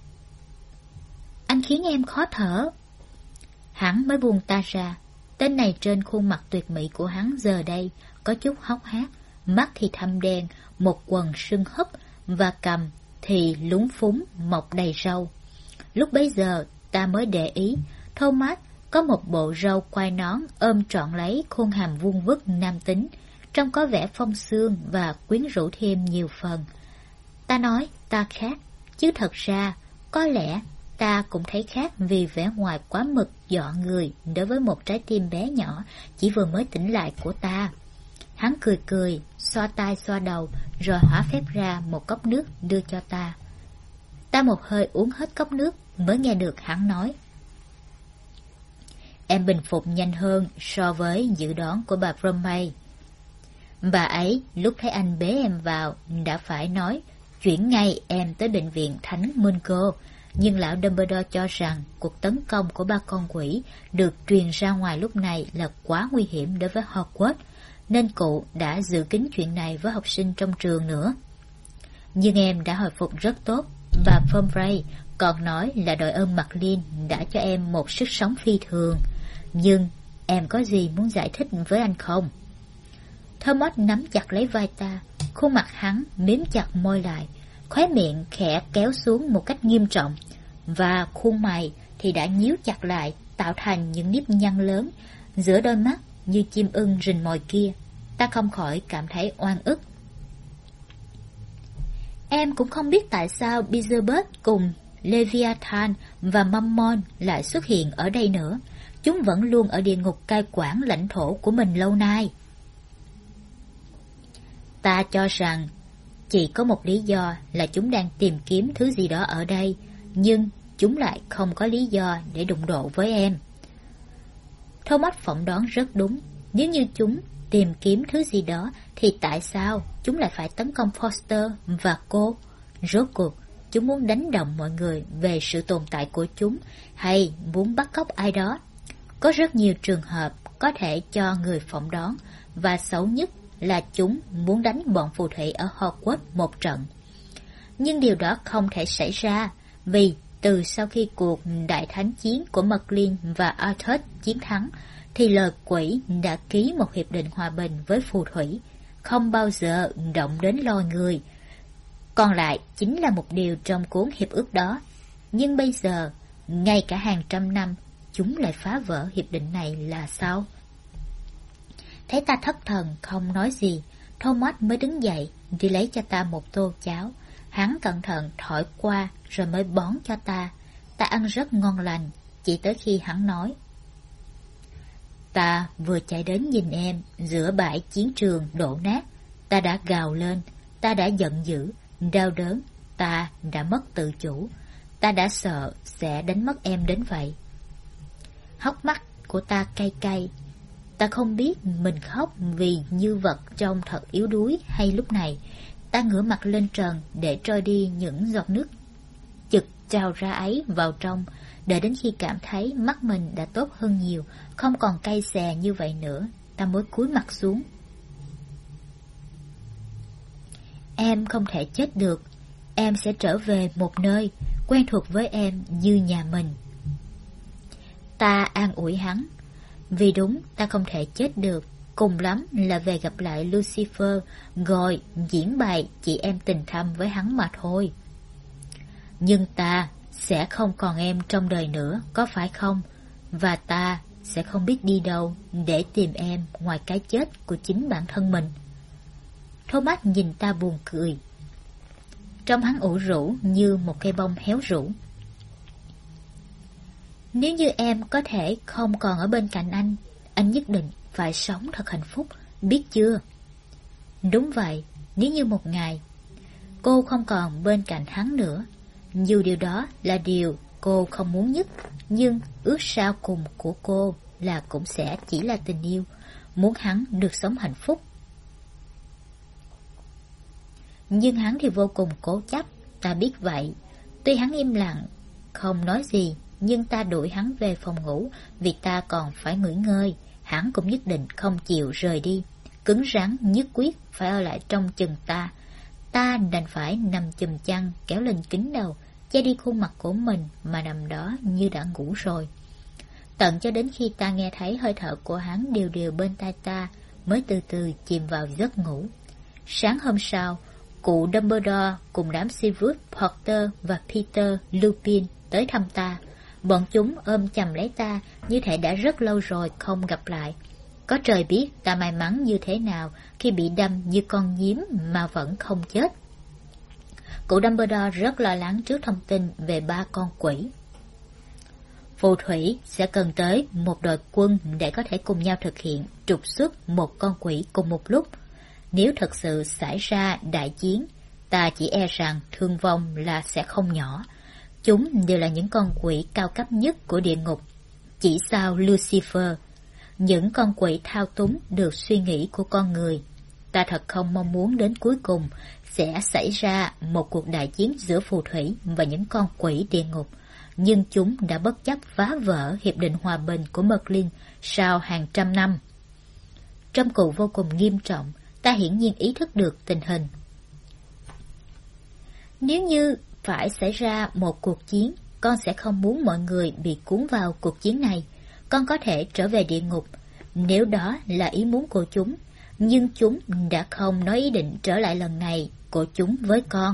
Anh khiến em khó thở. Hắn mới buông ta ra. Tên này trên khuôn mặt tuyệt mỹ của hắn giờ đây có chút hốc hác, mắt thì thâm đen, một quần sưng húp và cằm thì lúng phúng mọc đầy râu. Lúc bấy giờ ta mới để ý Thomas có một bộ râu quai nón ôm trọn lấy khuôn hàm vuông vức nam tính, trông có vẻ phong xương và quyến rũ thêm nhiều phần. Ta nói ta khác, chứ thật ra có lẽ ta cũng thấy khác vì vẻ ngoài quá mực dọa người đối với một trái tim bé nhỏ chỉ vừa mới tỉnh lại của ta. Hắn cười cười, xoa tai xoa đầu, rồi hỏa phép ra một cốc nước đưa cho ta. Ta một hơi uống hết cốc nước mới nghe được hắn nói: em bình phục nhanh hơn so với dự đoán của bà Bromley. Bà ấy lúc thấy anh bế em vào đã phải nói chuyển ngay em tới bệnh viện Thánh Mungo, nhưng lão Dumbledore cho rằng cuộc tấn công của ba con quỷ được truyền ra ngoài lúc này là quá nguy hiểm đối với Hogwarts, nên cụ đã giữ kín chuyện này với học sinh trong trường nữa. Nhưng em đã hồi phục rất tốt. Bà Pomfrey còn nói là đội ơn McLean đã cho em một sức sống phi thường. Nhưng em có gì muốn giải thích với anh không? Thomas nắm chặt lấy vai ta, khuôn mặt hắn mím chặt môi lại, khóe miệng khẽ kéo xuống một cách nghiêm trọng, và khuôn mày thì đã nhíu chặt lại, tạo thành những nếp nhăn lớn giữa đôi mắt như chim ưng rình mồi kia. Ta không khỏi cảm thấy oan ức. Em cũng không biết tại sao Beelzebub cùng Leviathan và Mammon lại xuất hiện ở đây nữa. Chúng vẫn luôn ở địa ngục cai quản lãnh thổ của mình lâu nay. Ta cho rằng chỉ có một lý do là chúng đang tìm kiếm thứ gì đó ở đây, nhưng chúng lại không có lý do để đụng độ với em. Thomas phỏng đoán rất đúng. Nếu như chúng tìm kiếm thứ gì đó thì tại sao chúng lại phải tấn công Foster và cô? Rốt cuộc chúng muốn đánh động mọi người về sự tồn tại của chúng, hay muốn bắt cóc ai đó? Có rất nhiều trường hợp có thể cho người phỏng đoán, và xấu nhất là chúng muốn đánh bọn phù thủy ở Hogwarts một trận. Nhưng điều đó không thể xảy ra, vì từ sau khi cuộc đại thánh chiến của McLean và Arthur chiến thắng, thì lời quỷ đã ký một hiệp định hòa bình với phù thủy, không bao giờ động đến loài người. Còn lại chính là một điều trong cuốn hiệp ước đó. Nhưng bây giờ, ngay cả hàng trăm năm, chúng lại phá vỡ hiệp định này là sao? Thấy ta thất thần không nói gì, Thomas mới đứng dậy đi lấy cho ta một tô cháo. Hắn cẩn thận thổi qua rồi mới bón cho ta. Ta ăn rất ngon lành, chỉ tới khi hắn nói: ta vừa chạy đến nhìn em giữa bãi chiến trường đổ nát. Ta đã gào lên, ta đã giận dữ, đau đớn, ta đã mất tự chủ. Ta đã sợ sẽ đánh mất em đến vậy. Hốc mắt của ta cay cay. Ta không biết mình khóc vì như vật trông thật yếu đuối hay lúc này. Ta ngửa mặt lên trần để trôi đi những giọt nước chực trào ra ấy vào trong, đợi đến khi cảm thấy mắt mình đã tốt hơn nhiều, không còn cay xè như vậy nữa, ta mới cúi mặt xuống. Em không thể chết được. Em sẽ trở về một nơi quen thuộc với em như nhà mình. Ta an ủi hắn. Vì đúng, ta không thể chết được. Cùng lắm là về gặp lại Lucifer, rồi diễn bài chị em tình thâm với hắn mà thôi. Nhưng ta sẽ không còn em trong đời nữa, có phải không? Và ta sẽ không biết đi đâu để tìm em ngoài cái chết của chính bản thân mình. Thomas nhìn ta buồn cười. Trông hắn ủ rũ như một cây bông héo rũ. Nếu như em có thể không còn ở bên cạnh anh nhất định phải sống thật hạnh phúc, biết chưa? Đúng vậy, nếu như một ngày cô không còn bên cạnh hắn nữa, dù điều đó là điều cô không muốn nhất, nhưng ước sao cùng của cô là cũng sẽ chỉ là tình yêu, muốn hắn được sống hạnh phúc. Nhưng hắn thì vô cùng cố chấp, ta biết vậy. Tuy hắn im lặng, không nói gì, nhưng ta đuổi hắn về phòng ngủ vì ta còn phải nghỉ ngơi. Hắn cũng nhất định không chịu rời đi, cứng rắn nhất quyết phải ở lại trong chừng ta. Ta đành phải nằm chùm chăn, kéo lên kín đầu, che đi khuôn mặt của mình mà nằm đó như đã ngủ rồi. Tận cho đến khi ta nghe thấy hơi thở của hắn đều đều bên tai ta, mới từ từ chìm vào giấc ngủ. Sáng hôm sau, cụ Dumbledore cùng đám Severus Potter và Peter Lupin tới thăm ta. Bọn chúng ôm chầm lấy ta như thể đã rất lâu rồi không gặp lại. Có trời biết ta may mắn như thế nào khi bị đâm như con nhím mà vẫn không chết. Cụ Dumbledore rất lo lắng trước thông tin về 3 con quỷ. Phù thủy sẽ cần tới một đội quân để có thể cùng nhau thực hiện trục xuất một con quỷ cùng một lúc. Nếu thật sự xảy ra đại chiến, ta chỉ e rằng thương vong là sẽ không nhỏ. Chúng đều là những con quỷ cao cấp nhất của địa ngục, chỉ sau Lucifer. Những con quỷ thao túng được suy nghĩ của con người. Ta thật không mong muốn đến cuối cùng sẽ xảy ra một cuộc đại chiến giữa phù thủy và những con quỷ địa ngục. Nhưng chúng đã bất chấp phá vỡ hiệp định hòa bình của Merlin sau hàng trăm năm. Trong cụ vô cùng nghiêm trọng, ta hiển nhiên ý thức được tình hình. Nếu như phải xảy ra một cuộc chiến, con sẽ không muốn mọi người bị cuốn vào cuộc chiến này. Con có thể trở về địa ngục, nếu đó là ý muốn của chúng, nhưng chúng đã không nói ý định trở lại lần này của chúng với con.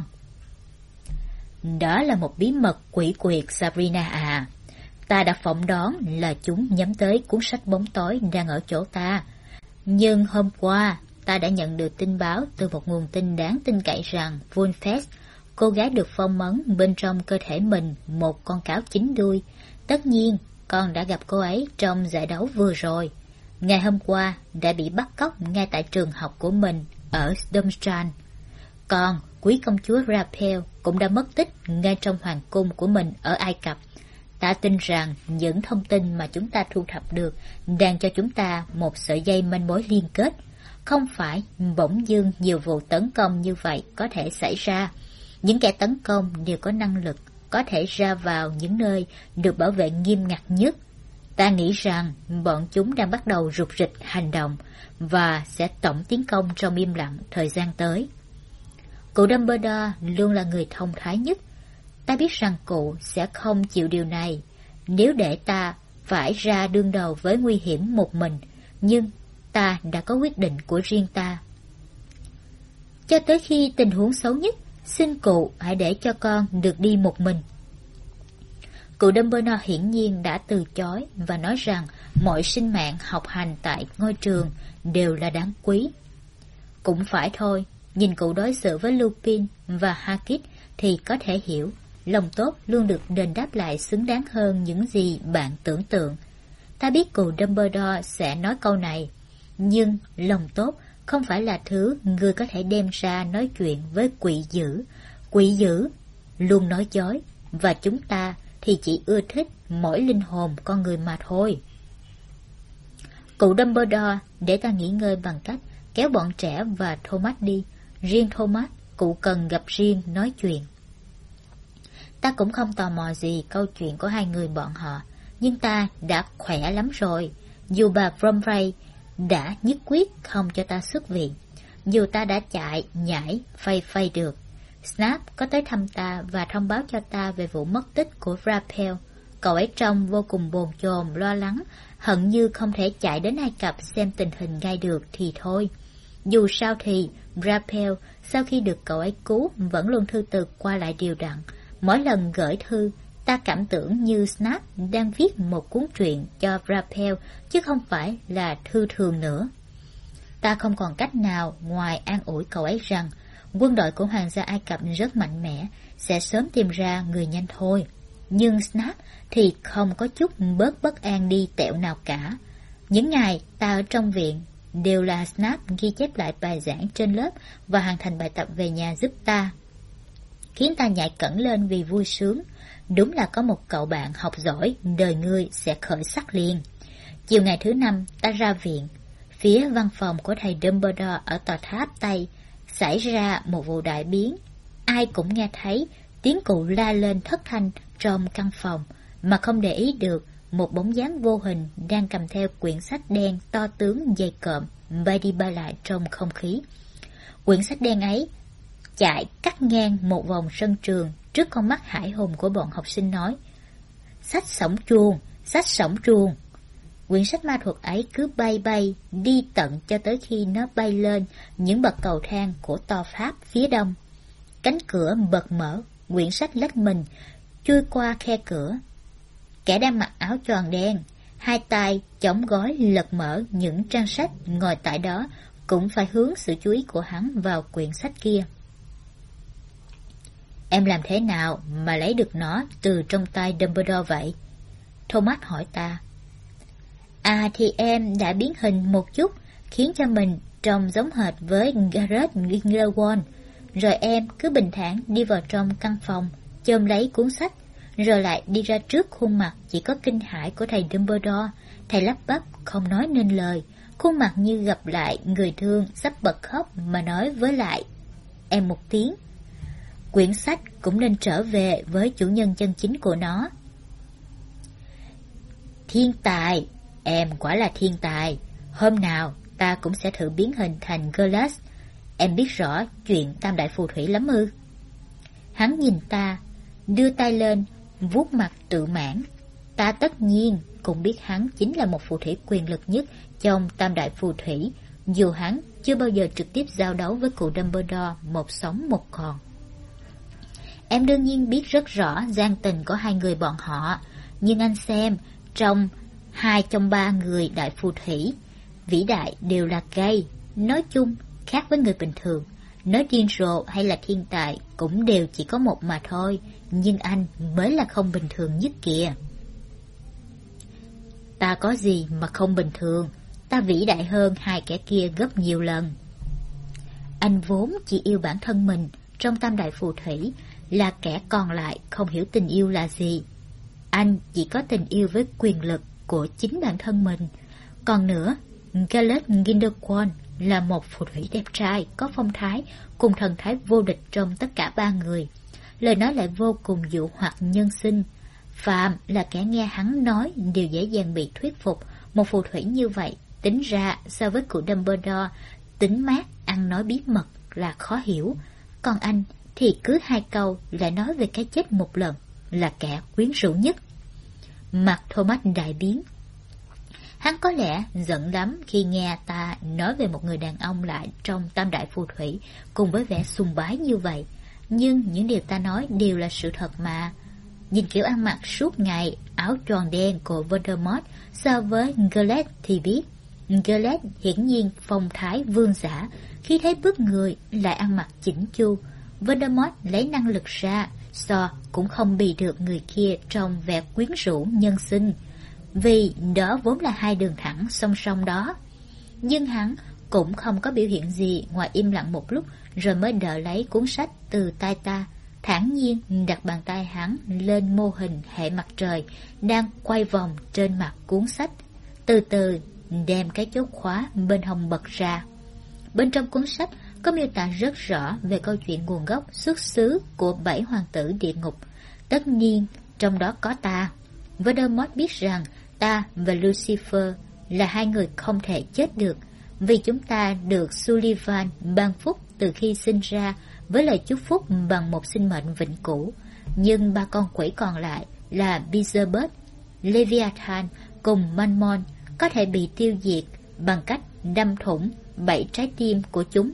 Đó là một bí mật quỷ quyệt, Sabrina à. Ta đã phỏng đoán là chúng nhắm tới cuốn sách bóng tối đang ở chỗ ta. Nhưng hôm qua, ta đã nhận được tin báo từ một nguồn tin đáng tin cậy rằng Wolfest, cô gái được phong ấn bên trong cơ thể mình một con cáo 9 đuôi. Tất nhiên, con đã gặp cô ấy trong giải đấu vừa rồi. Ngày hôm qua, đã bị bắt cóc ngay tại trường học của mình ở Durmstrang. Còn quý công chúa Raphael cũng đã mất tích ngay trong hoàng cung của mình ở Ai Cập. Ta tin rằng những thông tin mà chúng ta thu thập được đang cho chúng ta một sợi dây manh mối liên kết. Không phải bỗng dưng nhiều vụ tấn công như vậy có thể xảy ra. Những kẻ tấn công đều có năng lực, có thể ra vào những nơi được bảo vệ nghiêm ngặt nhất. Ta nghĩ rằng bọn chúng đang bắt đầu rục rịch hành động và sẽ tổng tiến công trong im lặng thời gian tới. Cụ Dumbledore luôn là người thông thái nhất. Ta biết rằng cụ sẽ không chịu điều này nếu để ta phải ra đương đầu với nguy hiểm một mình, nhưng ta đã có quyết định của riêng ta. Cho tới khi tình huống xấu nhất, xin cụ hãy để cho con được đi một mình. Cụ Dumbledore hiển nhiên đã từ chối và nói rằng mọi sinh mạng học hành tại ngôi trường đều là đáng quý. Cũng phải thôi, nhìn cụ đối xử với Lupin và Hagrid thì có thể hiểu, lòng tốt luôn được đền đáp lại xứng đáng hơn những gì bạn tưởng tượng. Ta biết cụ Dumbledore sẽ nói câu này, nhưng lòng tốt không phải là thứ người có thể đem ra nói chuyện với quỷ dữ. Quỷ dữ luôn nói dối, và chúng ta thì chỉ ưa thích mỗi linh hồn con người mà thôi. Cụ Dumbledore để ta nghỉ ngơi bằng cách kéo bọn trẻ và Thomas đi. Riêng Thomas, cụ cần gặp riêng nói chuyện. Ta cũng không tò mò gì câu chuyện của hai người bọn họ, nhưng ta đã khỏe lắm rồi. Dù bà Bromley đã nhất quyết không cho ta xuất viện, dù ta đã chạy, nhảy, phây được. Snape có tới thăm ta và thông báo cho ta về vụ mất tích của Raphael. Cậu ấy trông vô cùng bồn chồn, lo lắng, hận như không thể chạy đến Ai Cập xem tình hình ngay được thì thôi. Dù sao thì Raphael sau khi được cậu ấy cứu vẫn luôn thư từ qua lại đều đặn. Mỗi lần gửi thư, ta cảm tưởng như Snape đang viết một cuốn truyện cho Raphael chứ không phải là thư thường nữa. Ta không còn cách nào ngoài an ủi cậu ấy rằng quân đội của Hoàng gia Ai Cập rất mạnh mẽ, sẽ sớm tìm ra người nhanh thôi. Nhưng Snape thì không có chút bớt bất an đi tẹo nào cả. Những ngày ta ở trong viện đều là Snape ghi chép lại bài giảng trên lớp và hoàn thành bài tập về nhà giúp ta, khiến ta nhảy cẫng lên vì vui sướng. đúng là có một cậu bạn học giỏi, đời ngươi sẽ khởi sắc liền. Chiều ngày thứ 5, ta ra viện. Phía văn phòng của thầy Dumbledore ở tòa tháp Tây xảy ra một vụ đại biến. Ai cũng nghe thấy tiếng cụ la lên thất thanh trong căn phòng, mà không để ý được một bóng dáng vô hình đang cầm theo quyển sách đen to tướng dày cộm bay đi bay lại trong không khí. Quyển sách đen ấy chạy cắt ngang một vòng sân trường trước con mắt hãi hùng của bọn học sinh, nói: sách sổng chuông, sách sổng chuông. Quyển sách ma thuật ấy cứ bay bay đi tận cho tới khi nó bay lên những bậc cầu thang của tòa tháp phía đông. Cánh cửa bật mở, quyển sách lách mình chui qua khe cửa. Kẻ đang mặc áo choàng đen, hai tay chống gối lật mở những trang sách ngồi tại đó cũng phải hướng sự chú ý của hắn vào quyển sách kia. Em làm thế nào mà lấy được nó từ trong tay Dumbledore vậy? Thomas hỏi ta. À thì em đã biến hình một chút, khiến cho mình trông giống hệt với Gareth Grindelwald. Rồi em cứ bình thản đi vào trong căn phòng, chôm lấy cuốn sách, rồi lại đi ra trước khuôn mặt chỉ có kinh hãi của thầy Dumbledore. Thầy lắp bắp không nói nên lời, khuôn mặt như gặp lại người thương sắp bật khóc, mà nói với lại em một tiếng. Quyển sách cũng nên trở về với chủ nhân chân chính của nó. Thiên tài, em quả là thiên tài. Hôm nào ta cũng sẽ thử biến hình thành Glass. Em biết rõ chuyện tam đại phù thủy lắm ư? Hắn nhìn ta, đưa tay lên vuốt mặt tự mãn. Ta tất nhiên cũng biết hắn chính là một phù thủy quyền lực nhất trong tam đại phù thủy, dù hắn chưa bao giờ trực tiếp giao đấu với cụ Dumbledore một sống một còn. Em đương nhiên biết rất rõ gian tình của hai người bọn họ, nhưng anh xem, trong 2 trong 3 người đại phù thủy vĩ đại đều là gay. Nói chung, khác với người bình thường, nói điên rồ hay là thiên tài cũng đều chỉ có một mà thôi, nhưng anh mới là không bình thường nhất kìa. Ta có gì mà không bình thường, ta vĩ đại hơn hai kẻ kia gấp nhiều lần. Anh vốn chỉ yêu bản thân mình, trong tam đại phù thủy là kẻ còn lại không hiểu tình yêu là gì. Anh chỉ có tình yêu với quyền lực của chính bản thân mình. Còn nữa, Gareth Grindelwald là một phù thủy đẹp trai, có phong thái, cùng thần thái vô địch trong tất cả 3 người. Lời nói lại vô cùng dụ hoặc nhân sinh. Phạm là kẻ nghe hắn nói đều dễ dàng bị thuyết phục. Một phù thủy như vậy, tính ra so với cụ Dumbledore, tính mát, ăn nói bí mật là khó hiểu. Còn anh thì cứ 2 câu lại nói về cái chết một lần, là kẻ quyến rũ nhất. Mặt Thomas đại biến. Hắn có lẽ giận lắm khi nghe ta nói về một người đàn ông lại trong tam đại phù thủy cùng với vẻ sùng bái như vậy. Nhưng những điều ta nói đều là sự thật mà. Nhìn kiểu ăn mặc suốt ngày áo choàng đen của Voldemort so với Gellert thì biết. Gellert hiển nhiên phong thái vương giả, khi thấy bước người lại ăn mặc chỉnh chu. Voldemort lấy năng lực ra, so cũng không bì được người kia trong vẻ quyến rũ nhân sinh, vì đó vốn là 2 đường thẳng song song đó. Nhưng hắn cũng không có biểu hiện gì ngoài im lặng một lúc, rồi mới đỡ lấy cuốn sách từ tay ta, thản nhiên đặt bàn tay hắn lên mô hình hệ mặt trời đang quay vòng trên mặt cuốn sách, từ từ đem cái chốt khóa bên hông bật ra. Bên trong cuốn sách có miêu tả rất rõ về câu chuyện nguồn gốc xuất xứ của 7 hoàng tử địa ngục. Tất nhiên trong đó có ta. Voldemort biết rằng ta và Lucifer là 2 người không thể chết được, vì chúng ta được Sullivan ban phúc từ khi sinh ra với lời chúc phúc bằng một sinh mệnh vĩnh cửu. Nhưng 3 con quỷ còn lại là Beelzebub, Leviathan cùng Mammon có thể bị tiêu diệt bằng cách đâm thủng 7 trái tim của chúng.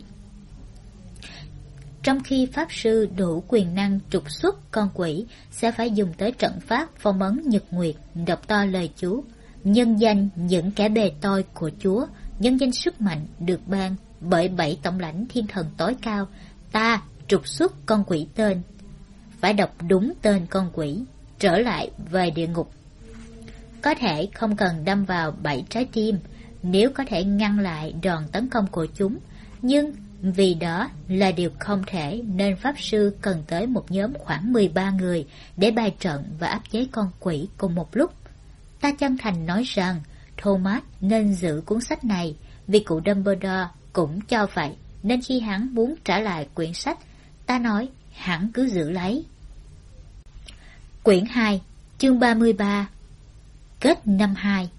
Trong khi pháp sư đủ quyền năng trục xuất con quỷ, sẽ phải dùng tới trận pháp phong ấn nhật nguyệt, đọc to lời Chúa, nhân danh những kẻ bề tôi của Chúa, nhân danh sức mạnh được ban bởi 7 tổng lãnh thiên thần tối cao. Ta trục xuất con quỷ tên, phải đọc đúng tên con quỷ, trở lại về địa ngục. Có thể không cần đâm vào 7 trái tim, nếu có thể ngăn lại đòn tấn công của chúng, nhưng Vì đó là điều không thể, nên Pháp Sư cần tới một nhóm khoảng 13 người để bày trận và áp chế con quỷ cùng một lúc. Ta chân thành nói rằng Thomas nên giữ cuốn sách này, vì cụ Dumbledore cũng cho vậy, nên khi hắn muốn trả lại quyển sách, ta nói hắn cứ giữ lấy. Quyển 2, chương 33. Kết năm 2.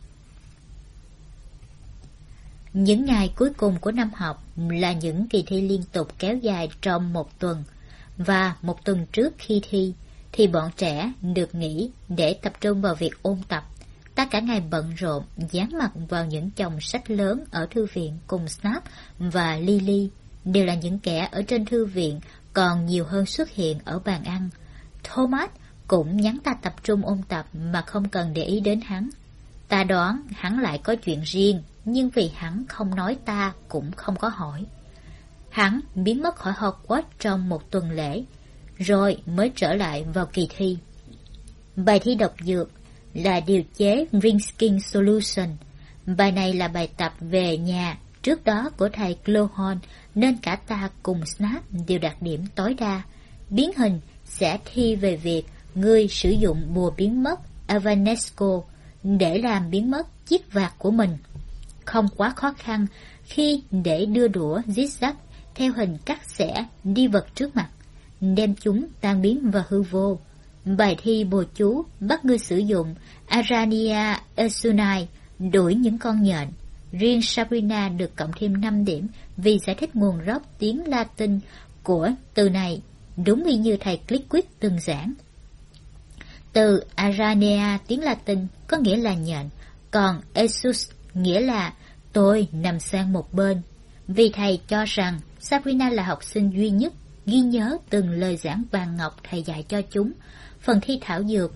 Những ngày cuối cùng của năm học là những kỳ thi liên tục kéo dài trong một tuần, và một tuần trước khi thi thì bọn trẻ được nghỉ để tập trung vào việc ôn tập. Ta cả ngày bận rộn, dán mặt vào những chồng sách lớn ở thư viện cùng Snap và Lily, đều là những kẻ ở trên thư viện còn nhiều hơn xuất hiện ở bàn ăn. Thomas cũng nhắn ta tập trung ôn tập mà không cần để ý đến hắn. Ta đoán hắn lại có chuyện riêng, nhưng vì hắn không nói ta cũng không có hỏi. Hắn biến mất khỏi Hogwarts trong một tuần lễ, rồi mới trở lại vào kỳ thi. Bài thi độc dược là điều chế Rinsking Solution. Bài này là bài tập về nhà trước đó của thầy Clohorn, nên cả ta cùng Snap đều đạt điểm tối đa. Biến hình sẽ thi về việc ngươi sử dụng bùa biến mất Avanesco để làm biến mất chiếc vạt của mình. Không quá khó khăn khi để đưa đũa zigzag theo hình cắt xẻ đi vật trước mặt, đem chúng tan biến và hư vô. Bài thi bùa chú bắt ngươi sử dụng Arania Esunai đuổi những con nhện. Riêng Sabrina được cộng thêm 5 điểm vì giải thích nguồn gốc tiếng Latin của từ này, đúng y như thầy Clickquist từng giảng. Từ Arania tiếng Latin có nghĩa là nhện, còn Esus nghĩa là tôi nằm sang một bên. Vì thầy cho rằng Sabrina là học sinh duy nhất ghi nhớ từng lời giảng vàng ngọc thầy dạy cho chúng. Phần thi thảo dược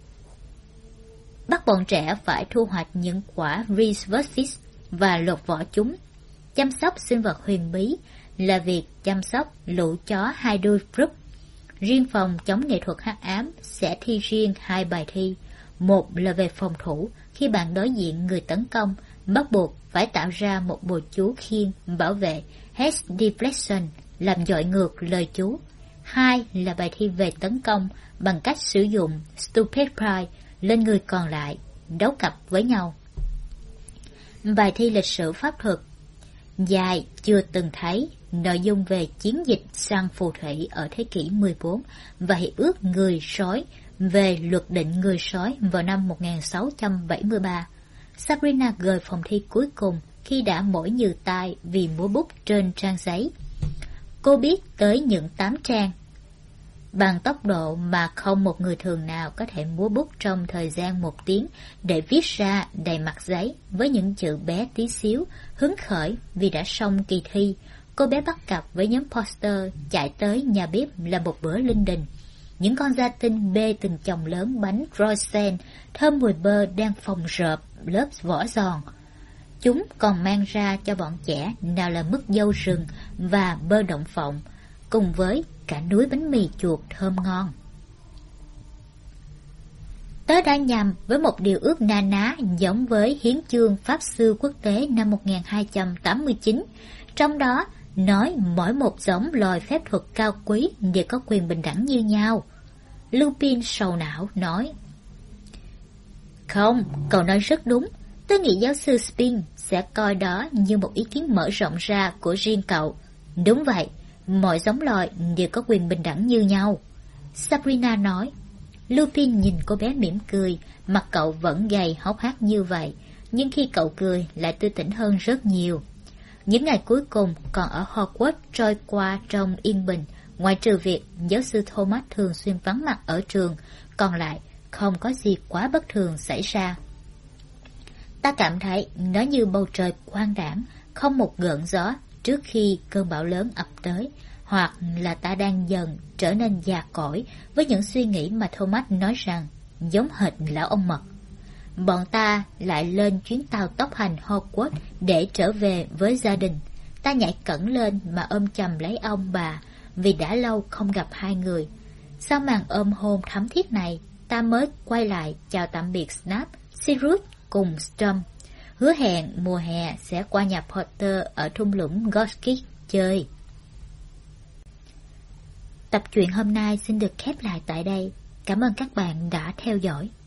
bắt bọn trẻ phải thu hoạch những quả Reese và lột vỏ chúng. Chăm sóc sinh vật huyền bí là việc chăm sóc lũ chó Hydrophrup. Riêng phòng chống nghệ thuật hắc ám sẽ thi riêng 2 bài thi. Một là về phòng thủ, khi bạn đối diện người tấn công, bắt buộc phải tạo ra một bùa chú khiên bảo vệ Head Deflection, làm dội ngược lời chú. 2 là bài thi về tấn công bằng cách sử dụng Stupid Pride lên người còn lại, đấu cặp với nhau. Bài thi lịch sử pháp thuật dài chưa từng thấy, nội dung về chiến dịch săn phù thủy ở thế kỷ 14 và hiệp ước người sói về luật định người sói vào năm 1673. Sabrina rời phòng thi cuối cùng khi đã mỏi nhừ tai vì múa bút trên trang giấy. Cô biết tới những 8 trang, bằng tốc độ mà không một người thường nào có thể múa bút trong thời gian 1 tiếng để viết ra đầy mặt giấy với những chữ bé tí xíu. Hứng khởi vì đã xong kỳ thi, cô bé bắt cặp với nhóm Poster chạy tới nhà bếp làm một bữa linh đình. Những con gia tinh bê từng chồng lớn bánh croissant thơm mùi bơ đang phồng rợp lớp vỏ giòn. Chúng còn mang ra cho bọn trẻ nào là mứt dâu rừng và bơ đậu phộng, cùng với cả núi bánh mì chuột thơm ngon. Tớ đã nhầm với một điều ước na ná giống với hiến chương Pháp sư quốc tế năm 1289, trong đó nói mỗi một giống loài phép thuật cao quý đều có quyền bình đẳng như nhau. Lupin sầu não nói. Không, cậu nói rất đúng. Tớ nghĩ giáo sư Spin sẽ coi đó như một ý kiến mở rộng ra của riêng cậu. Đúng vậy, mọi giống loài đều có quyền bình đẳng như nhau, Sabrina nói. Lupin nhìn cô bé mỉm cười, mặt cậu vẫn gầy hốc hác như vậy, nhưng khi cậu cười lại tươi tỉnh hơn rất nhiều. Những ngày cuối cùng còn ở Hogwarts trôi qua trong yên bình, ngoại trừ việc giáo sư Thomas thường xuyên vắng mặt ở trường, còn lại không có gì quá bất thường xảy ra. Ta cảm thấy nó như bầu trời quang đãng, không một gợn gió trước khi cơn bão lớn ập tới, hoặc là ta đang dần trở nên già cỗi với những suy nghĩ mà Thomas nói rằng giống hệt lão ông Mật. Bọn ta lại lên chuyến tàu tốc hành Hogwarts để trở về với gia đình. Ta nhảy cẫng lên mà ôm chầm lấy ông bà, vì đã lâu không gặp hai người. Sau màn ôm hôn thắm thiết này, ta mới quay lại chào tạm biệt Snap, Sirius cùng Storm, hứa hẹn mùa hè sẽ qua nhà Potter ở thung lũng Ghost Kick chơi. Tập truyện hôm nay xin được khép lại tại đây. Cảm ơn các bạn đã theo dõi.